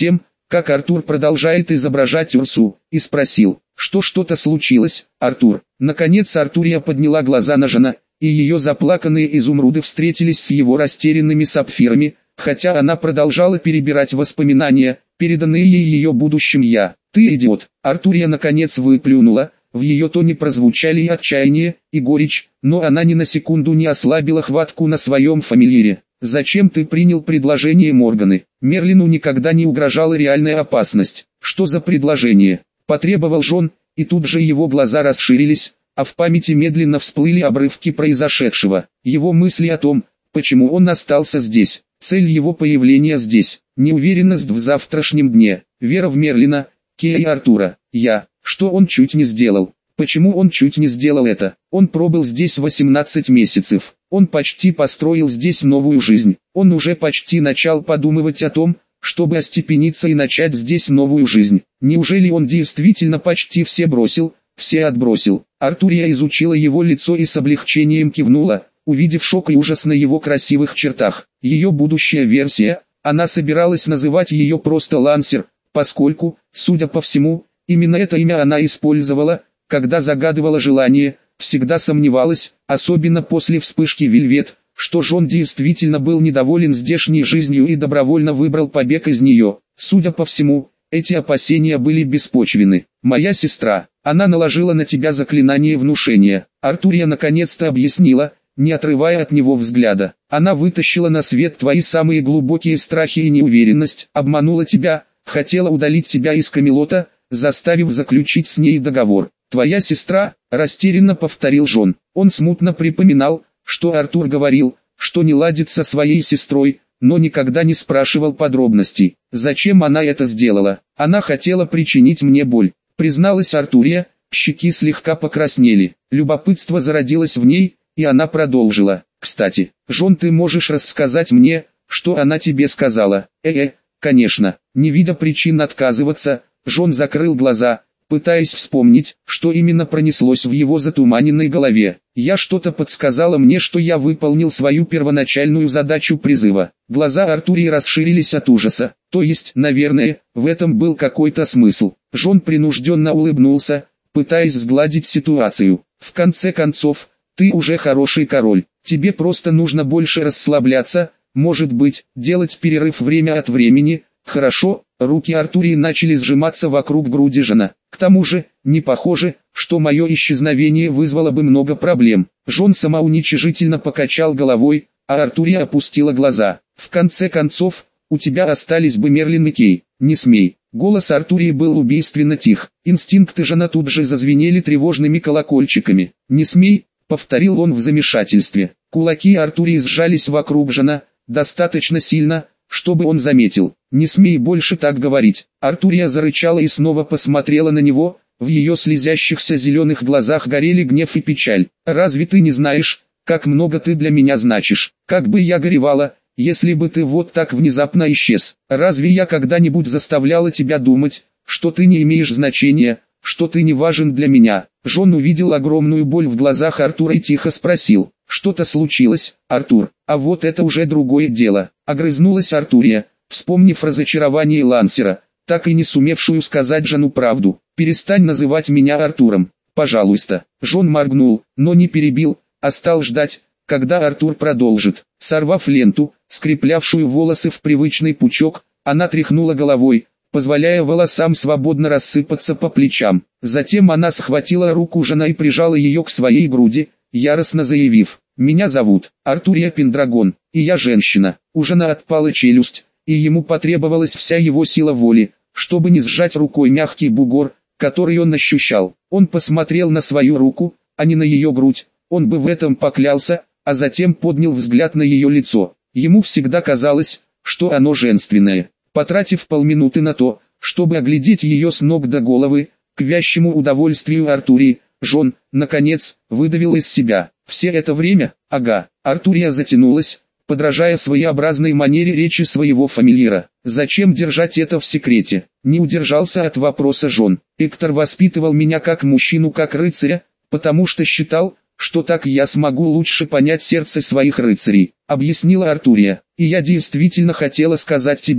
как Артур продолжает изображать Урсу, и спросил, что что-то случилось, Артур. Наконец Артурия подняла глаза на Жана, и ее заплаканные изумруды встретились с его растерянными сапфирами, хотя она продолжала перебирать воспоминания, переданные ей ее будущим «я». «Ты идиот!» Артурия наконец выплюнула, в ее тоне прозвучали и отчаяние, и горечь, но она ни на секунду не ослабила хватку на своем фамильяре. «Зачем ты принял предложение Морганы? Мерлину никогда не угрожала реальная опасность». «Что за предложение?» – потребовал Жон, и тут же его глаза расширились, а в памяти медленно всплыли обрывки произошедшего. Его мысли о том, почему он остался здесь, цель его появления здесь, неуверенность в завтрашнем дне, вера в Мерлина, Кея и Артура. Я, что он чуть не сделал? Почему он чуть не сделал это? Он пробыл здесь восемнадцать месяцев. Он почти построил здесь новую жизнь. Он уже почти начал подумывать о том, чтобы остепениться и начать здесь новую жизнь. Неужели он действительно почти все бросил, все отбросил? Артурия изучила его лицо и с облегчением кивнула, увидев шок и ужас на его красивых чертах. Ее будущая версия, она собиралась называть ее просто Лансер, поскольку, судя по всему, именно это имя она использовала, когда загадывала желание, всегда сомневалась, особенно после вспышки Вельвет, что Жон действительно был недоволен здешней жизнью и добровольно выбрал побег из нее. Судя по всему, эти опасения были беспочвены. «Моя сестра, она наложила на тебя заклинание внушения», Артурия наконец-то объяснила, не отрывая от него взгляда. «Она вытащила на свет твои самые глубокие страхи и неуверенность, обманула тебя, хотела удалить тебя из Камелота, заставив заключить с ней договор». «Твоя сестра», – растерянно повторил Жон. Он смутно припоминал, что Артур говорил, что не ладит со своей сестрой, но никогда не спрашивал подробностей. «Зачем она это сделала? Она хотела причинить мне боль», – призналась Артурия, щеки слегка покраснели. Любопытство зародилось в ней, и она продолжила. «Кстати, Жон, ты можешь рассказать мне, что она тебе сказала?» «Э-э, конечно». Не видя причин отказываться, Жон закрыл глаза, пытаясь вспомнить, что именно пронеслось в его затуманенной голове. «Я что-то подсказала мне, что я выполнил свою первоначальную задачу призыва». Глаза Артурии расширились от ужаса. То есть, наверное, в этом был какой-то смысл. Жон принужденно улыбнулся, пытаясь сгладить ситуацию. «В конце концов, ты уже хороший король. Тебе просто нужно больше расслабляться, может быть, делать перерыв время от времени». «Хорошо». Руки Артурии начали сжиматься вокруг груди Жона. «К тому же, не похоже, что мое исчезновение вызвало бы много проблем». Жон самоуничижительно покачал головой, а Артурия опустила глаза. «В конце концов, у тебя остались бы Мерлин и Кей». «Не смей». Голос Артурии был убийственно тих. Инстинкты Жона тут же зазвенели тревожными колокольчиками. «Не смей», — повторил он в замешательстве. Кулаки Артурии сжались вокруг Жона, достаточно сильно, чтобы он заметил. «Не смей больше так говорить». Артурия зарычала и снова посмотрела на него, в ее слезящихся зеленых глазах горели гнев и печаль. «Разве ты не знаешь, как много ты для меня значишь? Как бы я горевала, если бы ты вот так внезапно исчез. Разве я когда-нибудь заставляла тебя думать, что ты не имеешь значения, что ты не важен для меня?» Жон увидел огромную боль в глазах Артура и тихо спросил: «Что-то случилось, Артур?» «А вот это уже другое дело», — огрызнулась Артурия, вспомнив разочарование Лансера, так и не сумевшую сказать Жону правду. «Перестань называть меня Артуром, пожалуйста». Жон моргнул, но не перебил, а стал ждать, когда Артур продолжит. Сорвав ленту, скреплявшую волосы в привычный пучок, она тряхнула головой, позволяя волосам свободно рассыпаться по плечам. Затем она схватила руку Жона и прижала ее к своей груди, яростно заявив: «Меня зовут Артурия Пендрагон, и я женщина». У Жона отпала челюсть, и ему потребовалась вся его сила воли, чтобы не сжать рукой мягкий бугор, который он ощущал. Он посмотрел на свою руку, а не на ее грудь, он бы в этом поклялся, а затем поднял взгляд на ее лицо. Ему всегда казалось, что оно женственное. Потратив полминуты на то, чтобы оглядеть ее с ног до головы, к вящему удовольствию Артурии, Жон, наконец, выдавил из себя: «Все это время?» «Ага». Артурия затянулась, подражая своеобразной манере речи своего фамильяра. «Зачем держать это в секрете?» Не удержался от вопроса Жон. «Эктор воспитывал меня как мужчину, как рыцаря, потому что считал, что так я смогу лучше понять сердце своих рыцарей», — объяснила Артурия. «И я действительно хотела сказать тебе,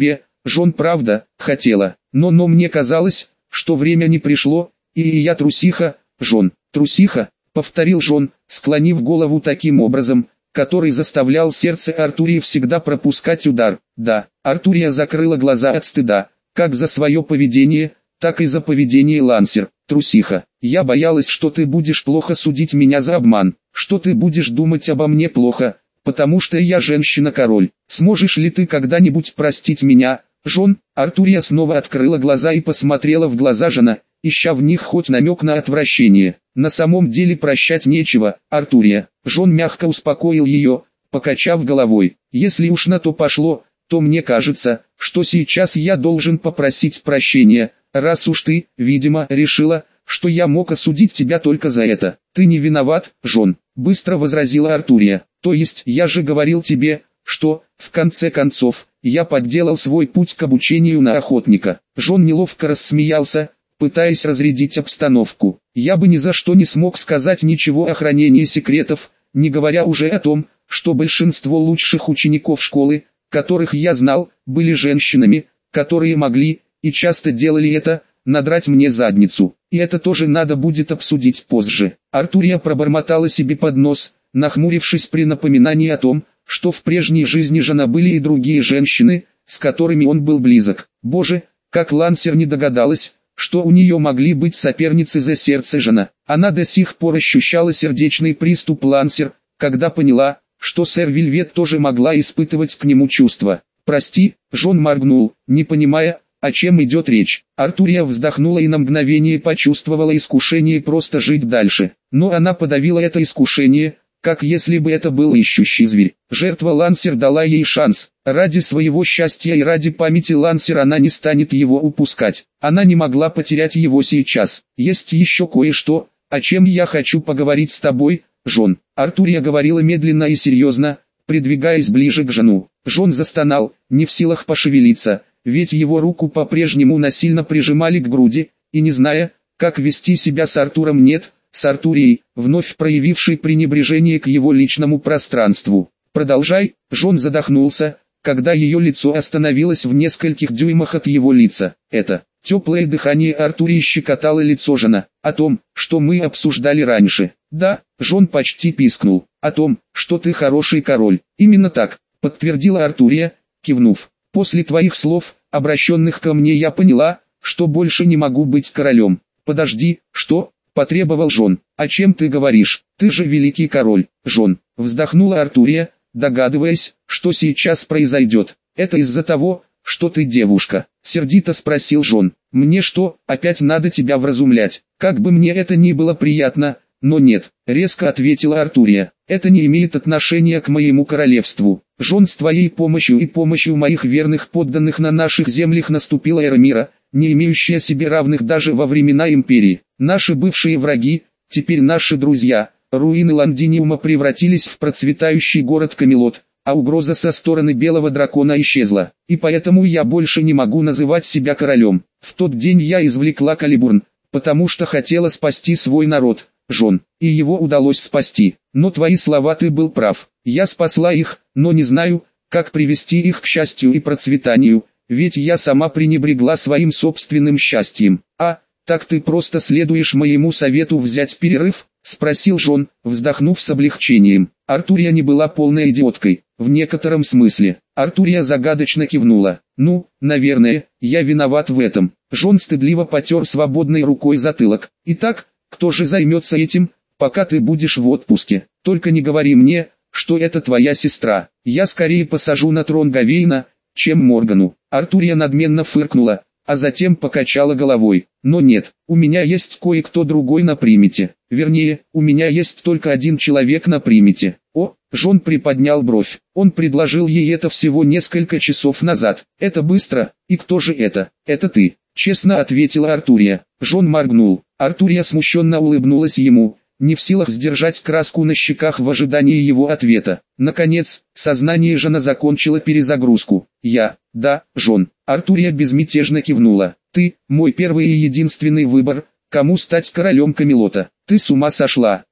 Жон правда, хотела, но но мне казалось, что время не пришло, и я трусиха, Жон, трусиха, повторил Жон, склонив голову таким образом, который заставлял сердце Артурии всегда пропускать удар. Да, Артурия закрыла глаза от стыда, как за свое поведение, так и за поведение Лансер. Трусиха, я боялась, что ты будешь плохо судить меня за обман, что ты будешь думать обо мне плохо, потому что я женщина-король. Сможешь ли ты когда-нибудь простить меня, Жон? Артурия снова открыла глаза и посмотрела в глаза Жона, ища в них хоть намек на отвращение. На самом деле прощать нечего, Артурия. Жон мягко успокоил ее, покачав головой. Если уж на то пошло, то мне кажется, что сейчас я должен попросить прощения, раз уж ты, видимо, решила, что я мог осудить тебя только за это. Ты не виноват, Жон, быстро возразила Артурия. То есть я же говорил тебе, что, в конце концов, я подделал свой путь к обучению на охотника. Жон неловко рассмеялся, пытаясь разрядить обстановку. Я бы ни за что не смог сказать ничего о хранении секретов, не говоря уже о том, что большинство лучших учеников школы, которых я знал, были женщинами, которые могли, и часто делали это, надрать мне задницу. И это тоже надо будет обсудить позже. Артурия пробормотала себе под нос, нахмурившись при напоминании о том, что в прежней жизни Жона были и другие женщины, с которыми он был близок. Боже, как Лансер не догадалась, что у нее могли быть соперницы за сердце Жона. Она до сих пор ощущала сердечный приступ Лансер, когда поняла, что сэр Вильвет тоже могла испытывать к нему чувства. «Прости», Жон моргнул, не понимая, о чем идет речь. Артурия вздохнула и на мгновение почувствовала искушение просто жить дальше. Но она подавила это искушение, как если бы это был ищущий зверь. Жертва Лансер дала ей шанс. Ради своего счастья и ради памяти Лансер она не станет его упускать. Она не могла потерять его сейчас. Есть еще кое-что, о чем я хочу поговорить с тобой, Жон. Артурия говорила медленно и серьезно, придвигаясь ближе к Жону. Жон застонал, не в силах пошевелиться, ведь его руку по-прежнему насильно прижимали к груди, и не зная, как вести себя с Артуром нет, с Артурией, вновь проявившей пренебрежение к его личному пространству. «Продолжай», Жон задохнулся, когда ее лицо остановилось в нескольких дюймах от его лица. Это теплое дыхание Артурии щекотало лицо Жона. «О том, что мы обсуждали раньше». «Да», Жон почти пискнул. «О том, что ты хороший король». «Именно так», подтвердила Артурия, кивнув. «После твоих слов, обращенных ко мне, я поняла, что больше не могу быть королем». «Подожди, что?» потребовал Жон. «О чем ты говоришь? Ты же великий король, Жон», вздохнула Артурия, догадываясь, что сейчас произойдет. «Это из-за того, что ты девушка?» сердито спросил Жон. «Мне что, опять надо тебя вразумлять? Как бы мне это ни было приятно, но нет», резко ответила Артурия. «Это не имеет отношения к моему королевству. Жон, с твоей помощью и помощью моих верных подданных на наших землях наступила эра мира, не имеющая себе равных даже во времена империи. Наши бывшие враги, теперь наши друзья. Руины Лондиниума превратились в процветающий город Камелот, а угроза со стороны Белого Дракона исчезла. И поэтому я больше не могу называть себя королем. В тот день я извлекла Калибурн, потому что хотела спасти свой народ, Жон, и его удалось спасти. Но твои слова, ты был прав. Я спасла их, но не знаю, как привести их к счастью и процветанию, ведь я сама пренебрегла своим собственным счастьем. А, так ты просто следуешь моему совету взять перерыв?» спросил Жон, вздохнув с облегчением. Артурия не была полной идиоткой, в некотором смысле. Артурия загадочно кивнула. «Ну, наверное, я виноват в этом». Жон стыдливо потер свободной рукой затылок. «Итак, кто же займется этим, пока ты будешь в отпуске? Только не говори мне, что это твоя сестра. Я скорее посажу на трон Гавейна, чем Моргану». Артурия надменно фыркнула, а затем покачала головой. «Но нет, у меня есть кое-кто другой на примете. Вернее, у меня есть только один человек на примете». «О», Жон приподнял бровь. Он предложил ей это всего несколько часов назад. «Это быстро, и кто же это?» «Это ты», честно ответила Артурия. Жон моргнул. Артурия смущенно улыбнулась ему, не в силах сдержать краску на щеках в ожидании его ответа. Наконец, сознание Жона закончило перезагрузку. «Я, да, Жон». Артурия безмятежно кивнула. «Ты, мой первый и единственный выбор, кому стать королем Камелота. Ты с ума сошла.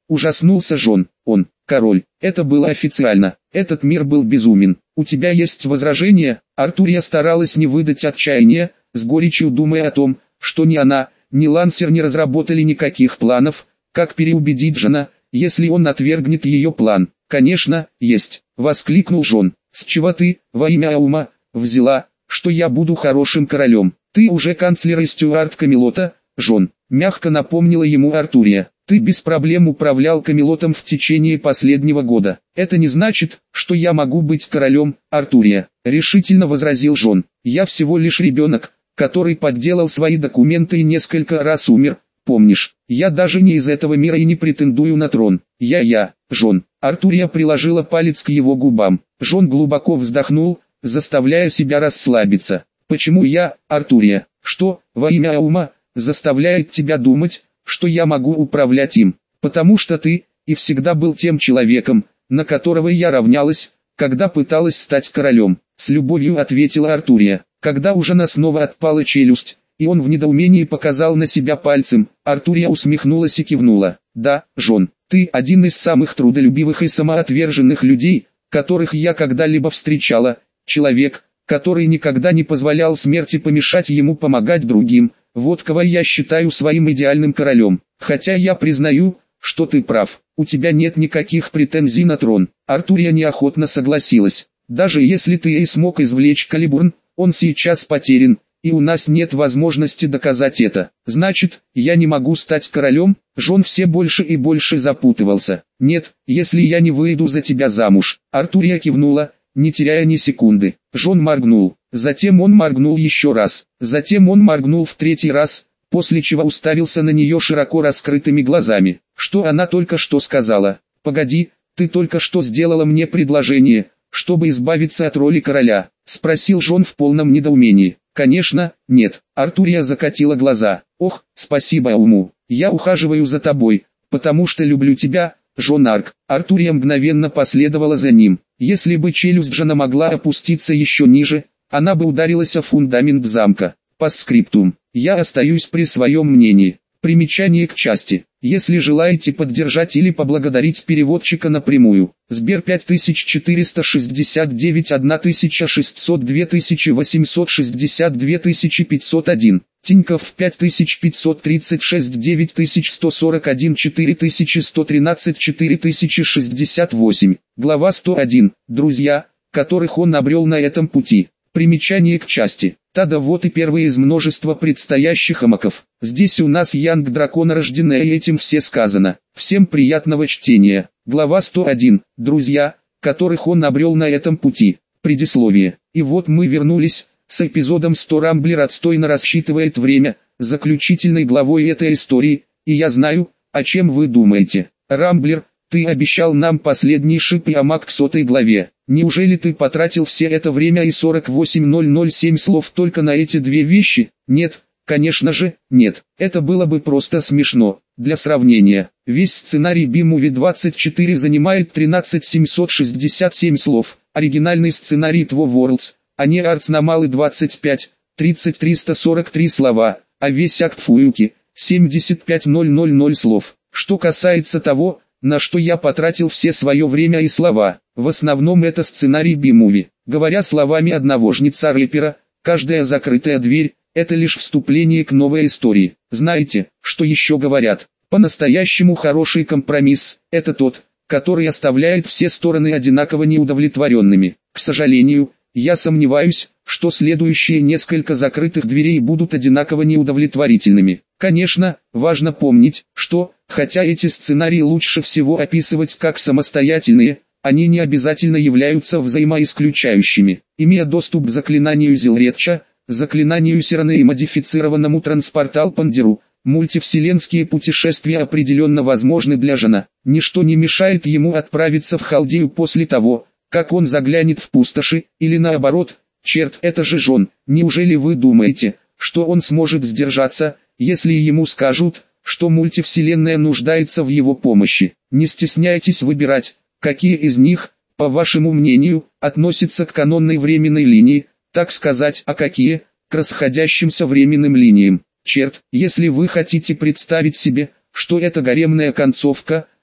Ужаснулся Жон. Он, король, это было официально, этот мир был безумен. У тебя есть возражения? Артурия старалась не выдать отчаяния, с горечью думая о том, что ни она, ни Лансер не разработали никаких планов, как переубедить Жона, если он отвергнет ее план. «Конечно, есть», — воскликнул Жон. «С чего ты, во имя Аума, взяла, что я буду хорошим королем? Ты уже канцлер и стюард Камелота, Жон», — мягко напомнила ему Артурия. «Ты без проблем управлял Камелотом в течение последнего года. Это не значит, что я могу быть королем, Артурия», — решительно возразил Жон. «Я всего лишь ребенок, который подделал свои документы и несколько раз умер, помнишь? Я даже не из этого мира и не претендую на трон. Я-я, Жон». Артурия приложила палец к его губам. Жон глубоко вздохнул, заставляя себя расслабиться. «Почему я, Артурия? Что, во имя Аума, заставляет тебя думать, что я могу управлять им? Потому что ты, и всегда был тем человеком, на которого я равнялась, когда пыталась стать королем», — с любовью ответила Артурия. Когда у Жона снова отпала челюсть, и он в недоумении показал на себя пальцем, Артурия усмехнулась и кивнула. «Да, Жон, ты один из самых трудолюбивых и самоотверженных людей, которых я когда-либо встречала, человек, который никогда не позволял смерти помешать ему помогать другим, вот кого я считаю своим идеальным королем. Хотя я признаю, что ты прав, у тебя нет никаких претензий на трон». Артурия неохотно согласилась. «Даже если ты и смог извлечь Калибурн, он сейчас потерян, и у нас нет возможности доказать это. Значит, я не могу стать королем?» Жон все больше и больше запутывался. «Нет, если я не выйду за тебя замуж». Артурия кивнула, не теряя ни секунды. Жон моргнул. Затем он моргнул еще раз. Затем он моргнул в третий раз, после чего уставился на нее широко раскрытыми глазами. «Что она только что сказала? Погоди, ты только что сделала мне предложение, чтобы избавиться от роли короля?» — спросил Жон в полном недоумении. «Конечно, нет». Артурия закатила глаза. «Ох, спасибо Ауму. Я ухаживаю за тобой, потому что люблю тебя, Жон Арк». Артурия мгновенно последовала за ним. Если бы челюсть Жона могла опуститься еще ниже, она бы ударилась о фундамент замка. Постскриптум. Я остаюсь при своем мнении. Примечание к части. Если желаете поддержать или поблагодарить переводчика напрямую. Сбер пять тысяч четыреста шестьдесят девять тысяча шестьсот два тысячи восемьсот шестьдесят два тысячи пятьсот один. Тинькофф пять тысяч пятьсот тридцать шесть девять тысяч сто сорок один четыре тысячи сто тринадцать четыре тысячи шестьдесят восемь. Глава сто один. Друзья, которых он обрел на этом пути. Примечание к части. Тада вот и первый из множества предстоящих амаков. Здесь у нас Янг Дракона рождена, и этим все сказано. Всем приятного чтения. Глава сто один. Друзья, которых он обрел на этом пути. Предисловие. И вот мы вернулись с эпизодом сто. Рамблер отстойно рассчитывает время, заключительной главой этой истории, и я знаю, о чем вы думаете. Рамблер, ты обещал нам последний шип и амак к сотой главе. Неужели ты потратил все это время и сорок восемь тысяч семь слов только на эти две вещи? Нет, конечно же, нет. Это было бы просто смешно. Для сравнения, весь сценарий Би-Муви двадцать четыре занимает тринадцать тысяч семьсот шестьдесят семь слов. Оригинальный сценарий Two Worlds, а не Arts Намалы двадцать пять, тридцать триста сорок три слова, а весь акт Фуюки семьдесят пять тысяч слов. Что касается того, на что я потратил все свое время и слова, в основном это сценарий Би-Муви. Говоря словами одного жнеца рэпера, каждая закрытая дверь – это лишь вступление к новой истории. Знаете, что еще говорят? По-настоящему хороший компромисс – это тот, который оставляет все стороны одинаково неудовлетворенными. К сожалению, я сомневаюсь, что следующие несколько закрытых дверей будут одинаково неудовлетворительными. Конечно, важно помнить, что, хотя эти сценарии лучше всего описывать как самостоятельные, они не обязательно являются взаимоисключающими. Имея доступ к заклинанию Зилретча, заклинанию Сираны и модифицированному транспортал-пандеру, мультивселенские путешествия определенно возможны для Жона. Ничто не мешает ему отправиться в Халдею после того, как он заглянет в пустоши, или наоборот. Черт, это же Жон. Неужели вы думаете, что он сможет сдержаться, если ему скажут, что мультивселенная нуждается в его помощи? Не стесняйтесь выбирать, какие из них, по вашему мнению, относятся к канонной временной линии, так сказать, а какие – к расходящимся временным линиям. Черт, если вы хотите представить себе, что это гаремная концовка,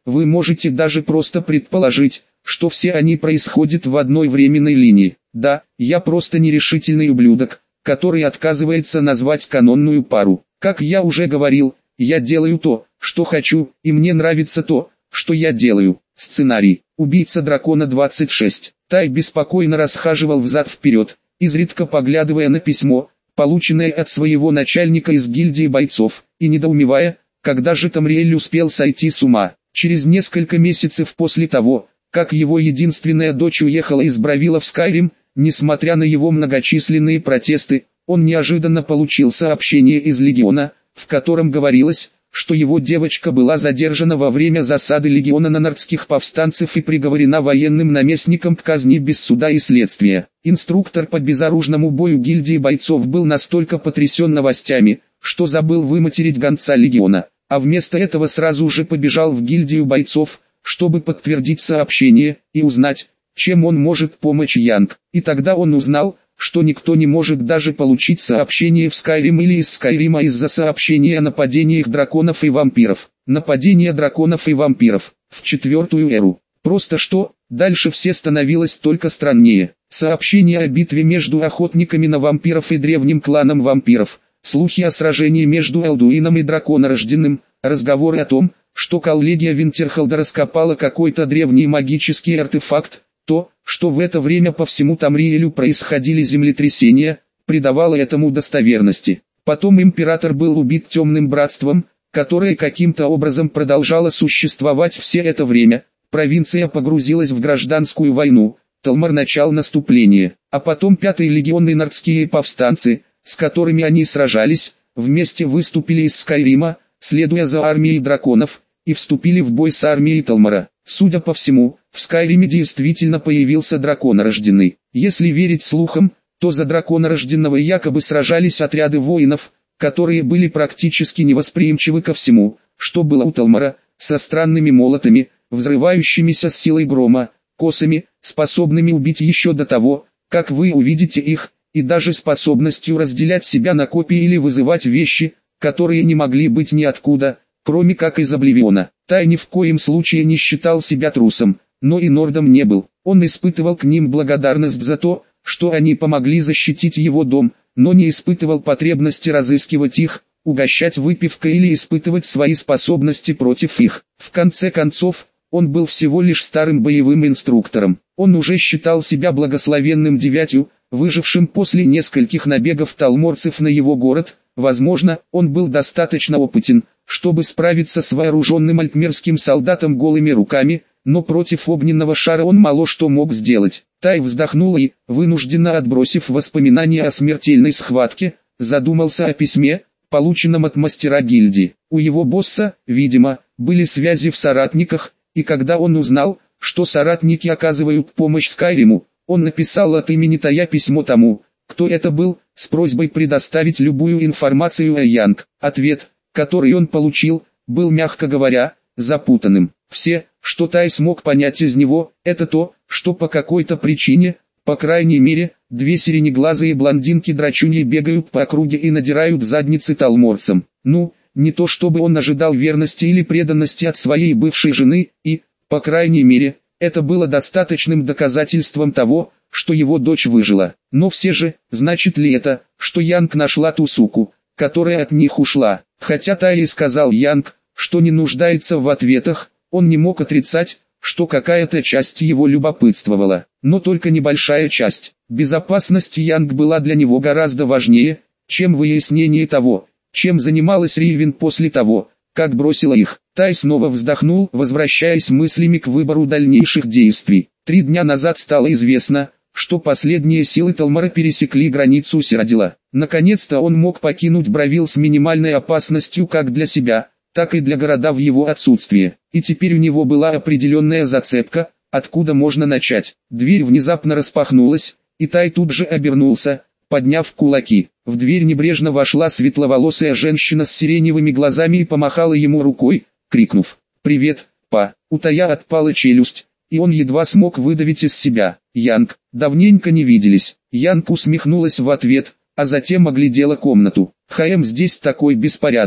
вы можете даже просто предположить, что все они происходят в одной временной линии. Да, я просто нерешительный ублюдок, который отказывается назвать канонную пару. Как я уже говорил, я делаю то, что хочу, и мне нравится то, что я делаю. Сценарий. Убийца дракона двадцать шесть. Тай беспокойно расхаживал взад-вперед, изредка поглядывая на письмо, полученное от своего начальника из гильдии бойцов, и недоумевая, когда же Тамриэль успел сойти с ума. Через несколько месяцев после того, как его единственная дочь уехала из Бравила в Скайрим, несмотря на его многочисленные протесты, он неожиданно получил сообщение из Легиона, в котором говорилось, что его девочка была задержана во время засады Легиона на нордских повстанцев и приговорена военным наместником к казни без суда и следствия. Инструктор по безоружному бою гильдии бойцов был настолько потрясен новостями, что забыл выматерить гонца Легиона, а вместо этого сразу же побежал в гильдию бойцов, чтобы подтвердить сообщение и узнать, чем он может помочь Янг. И тогда он узнал, что никто не может даже получить сообщение в Скайрим или из Скайрима из-за сообщения о нападениях драконов и вампиров. Нападение драконов и вампиров в четвертую эру. Просто что, дальше все становилось только страннее. Сообщения о битве между охотниками на вампиров и древним кланом вампиров. Слухи о сражении между Элдуином и драконорожденным. Разговоры о том, что коллегия Винтерхолда раскопала какой-то древний магический артефакт. То, что в это время по всему Тамриэлю происходили землетрясения, придавало этому достоверности. Потом император был убит темным братством, которое каким-то образом продолжало существовать все это время. Провинция погрузилась в гражданскую войну, Талмар начал наступление, а потом пятый легион и нордские повстанцы, с которыми они сражались, вместе выступили из Скайрима, следуя за армией драконов, и вступили в бой с армией Талмара. Судя по всему, в Скайриме действительно появился драконорожденный. Если верить слухам, то за драконорожденного якобы сражались отряды воинов, которые были практически невосприимчивы ко всему, что было у Талмара, со странными молотами, взрывающимися с силой грома, косами, способными убить еще до того, как вы увидите их, и даже способностью разделять себя на копии или вызывать вещи, которые не могли быть ниоткуда, кроме как из Обливиона. Тай ни в коем случае не считал себя трусом, но и нордом не был. Он испытывал к ним благодарность за то, что они помогли защитить его дом, но не испытывал потребности разыскивать их, угощать выпивкой или испытывать свои способности против их. В конце концов, он был всего лишь старым боевым инструктором. Он уже считал себя благословенным девятью, выжившим после нескольких набегов талморцев на его город. Возможно, он был достаточно опытен, чтобы справиться с вооруженным альтмерским солдатом голыми руками, но против огненного шара он мало что мог сделать. Тай вздохнул и, вынужденно отбросив воспоминания о смертельной схватке, задумался о письме, полученном от мастера гильдии. У его босса, видимо, были связи в соратниках, и когда он узнал, что соратники оказывают помощь Скайриму, он написал от имени Тая письмо тому, кто это был, с просьбой предоставить любую информацию о Янг. Ответ, который он получил, был, мягко говоря, запутанным. Все, что Тай смог понять из него, это то, что по какой-то причине, по крайней мере, две сиренеглазые блондинки-драчуньи бегают по округе и надирают задницы талморцам. Ну, не то чтобы он ожидал верности или преданности от своей бывшей жены, и, по крайней мере, это было достаточным доказательством того, что его дочь выжила. Но все же, значит ли это, что Янг нашла ту суку, которая от них ушла? Хотя Тай сказал Янг, что не нуждается в ответах, он не мог отрицать, что какая-то часть его любопытствовала, но только небольшая часть. Безопасность Янг была для него гораздо важнее, чем выяснение того, чем занималась Ривен после того, как бросила их. Тай снова вздохнул, возвращаясь мыслями к выбору дальнейших действий. Три дня назад стало известно, что последние силы Талмара пересекли границу Сиродила. Наконец-то он мог покинуть Бравил с минимальной опасностью как для себя, так и для города в его отсутствие. И теперь у него была определенная зацепка, откуда можно начать. Дверь внезапно распахнулась, и Тай тут же обернулся, подняв кулаки. В дверь небрежно вошла светловолосая женщина с сиреневыми глазами и помахала ему рукой, крикнув: «Привет, па!». У Тая отпала челюсть, и он едва смог выдавить из себя: «Янг, давненько не виделись». Янг усмехнулась в ответ, а затем оглядела комнату. «Хаем, здесь такой беспорядок.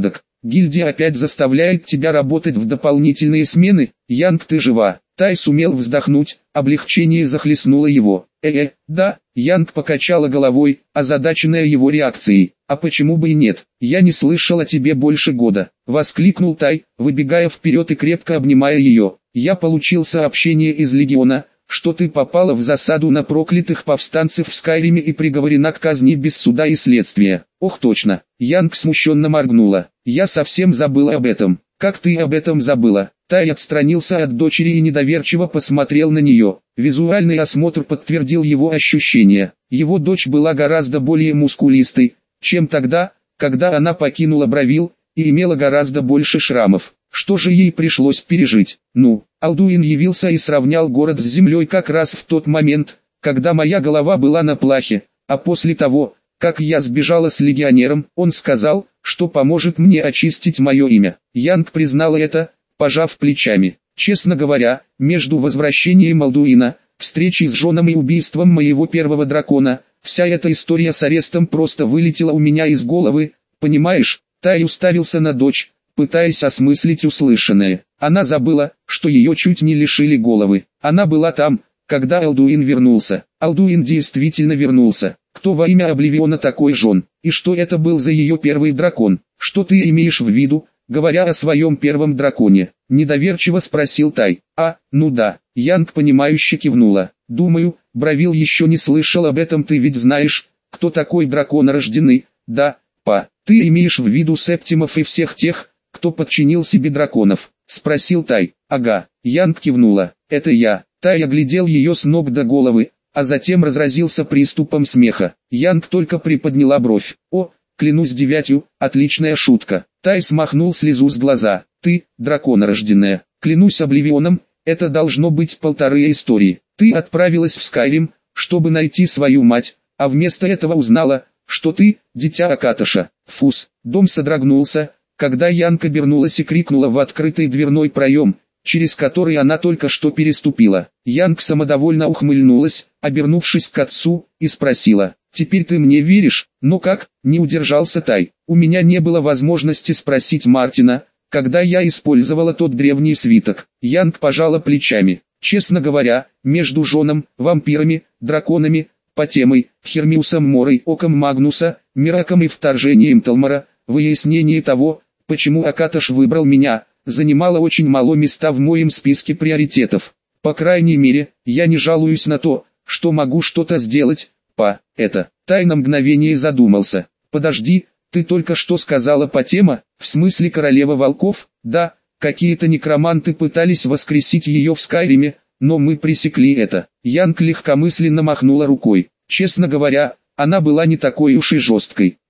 Гильдия опять заставляет тебя работать в дополнительные смены? Янг, ты жива. Тай сумел вздохнуть, облегчение захлестнуло его. Э-э, да, Янг покачала головой, озадаченная его реакцией. А почему бы и нет? Я не слышал о тебе больше года. Воскликнул Тай, выбегая вперед и крепко обнимая ее. Я получил сообщение из Легиона, что ты попала в засаду на проклятых повстанцев в Скайриме и приговорена к казни без суда и следствия. Ох, точно. Янг смущенно моргнула. Я совсем забыла об этом. Как ты об этом забыла? Тай отстранился от дочери и недоверчиво посмотрел на нее. Визуальный осмотр подтвердил его ощущения. Его дочь была гораздо более мускулистой, чем тогда, когда она покинула Бравил, и имела гораздо больше шрамов. Что же ей пришлось пережить? Ну, Алдуин явился и сравнял город с землей как раз в тот момент, когда моя голова была на плахе, а после того, как я сбежала с легионером, он сказал, что поможет мне очистить мое имя. Янг признала это, пожав плечами. Честно говоря, между возвращением Алдуина, встречей с Джоном и убийством моего первого дракона, вся эта история с арестом просто вылетела у меня из головы, понимаешь? Тай уставился на дочь, пытаясь осмыслить услышанное. Она забыла, что ее чуть не лишили головы. Она была там, когда Алдуин вернулся. Алдуин действительно вернулся. Кто во имя Обливиона такой Жон? И что это был за ее первый дракон? Что ты имеешь в виду, говоря о своем первом драконе? Недоверчиво спросил Тай. А, ну да. Янг понимающе кивнула. Думаю, Бравил еще не слышал об этом. Ты ведь знаешь, кто такой дракон рожденный? Да, па. Ты имеешь в виду Септимов и всех тех, кто подчинил себе драконов? Спросил Тай. Ага. Янг кивнула. Это я. Тай оглядел ее с ног до головы, а затем разразился приступом смеха. Янг только приподняла бровь. О, клянусь девятью, отличная шутка. Тай смахнул слезу с глаза. Ты, драконорожденная, клянусь Обливионом, это должно быть полторы истории. Ты отправилась в Скайрим, чтобы найти свою мать, а вместо этого узнала, что ты, дитя Акаташа. Фус, дом содрогнулся, когда Янг обернулась и крикнула в открытый дверной проем, через который она только что переступила. Янг самодовольно ухмыльнулась, обернувшись к отцу, и спросила: «Теперь ты мне веришь?» «Ну как?» — не удержался Тай. «У меня не было возможности спросить Мартина, когда я использовала тот древний свиток». Янг пожала плечами. «Честно говоря, между Жоном, вампирами, драконами, Потемой, Хермиусом Морой, Оком Магнуса, Мираком и вторжением Талмара, выяснение того, почему Акаташ выбрал меня, занимало очень мало места в моем списке приоритетов. По крайней мере, я не жалуюсь на то, что могу что-то сделать, па, это». Тай на мгновение задумался. «Подожди, ты только что сказала Потема, в смысле королева волков?» «Да, какие-то некроманты пытались воскресить ее в Скайриме, но мы пресекли это». Янг легкомысленно махнула рукой. «Честно говоря, она была не такой уж и жесткой.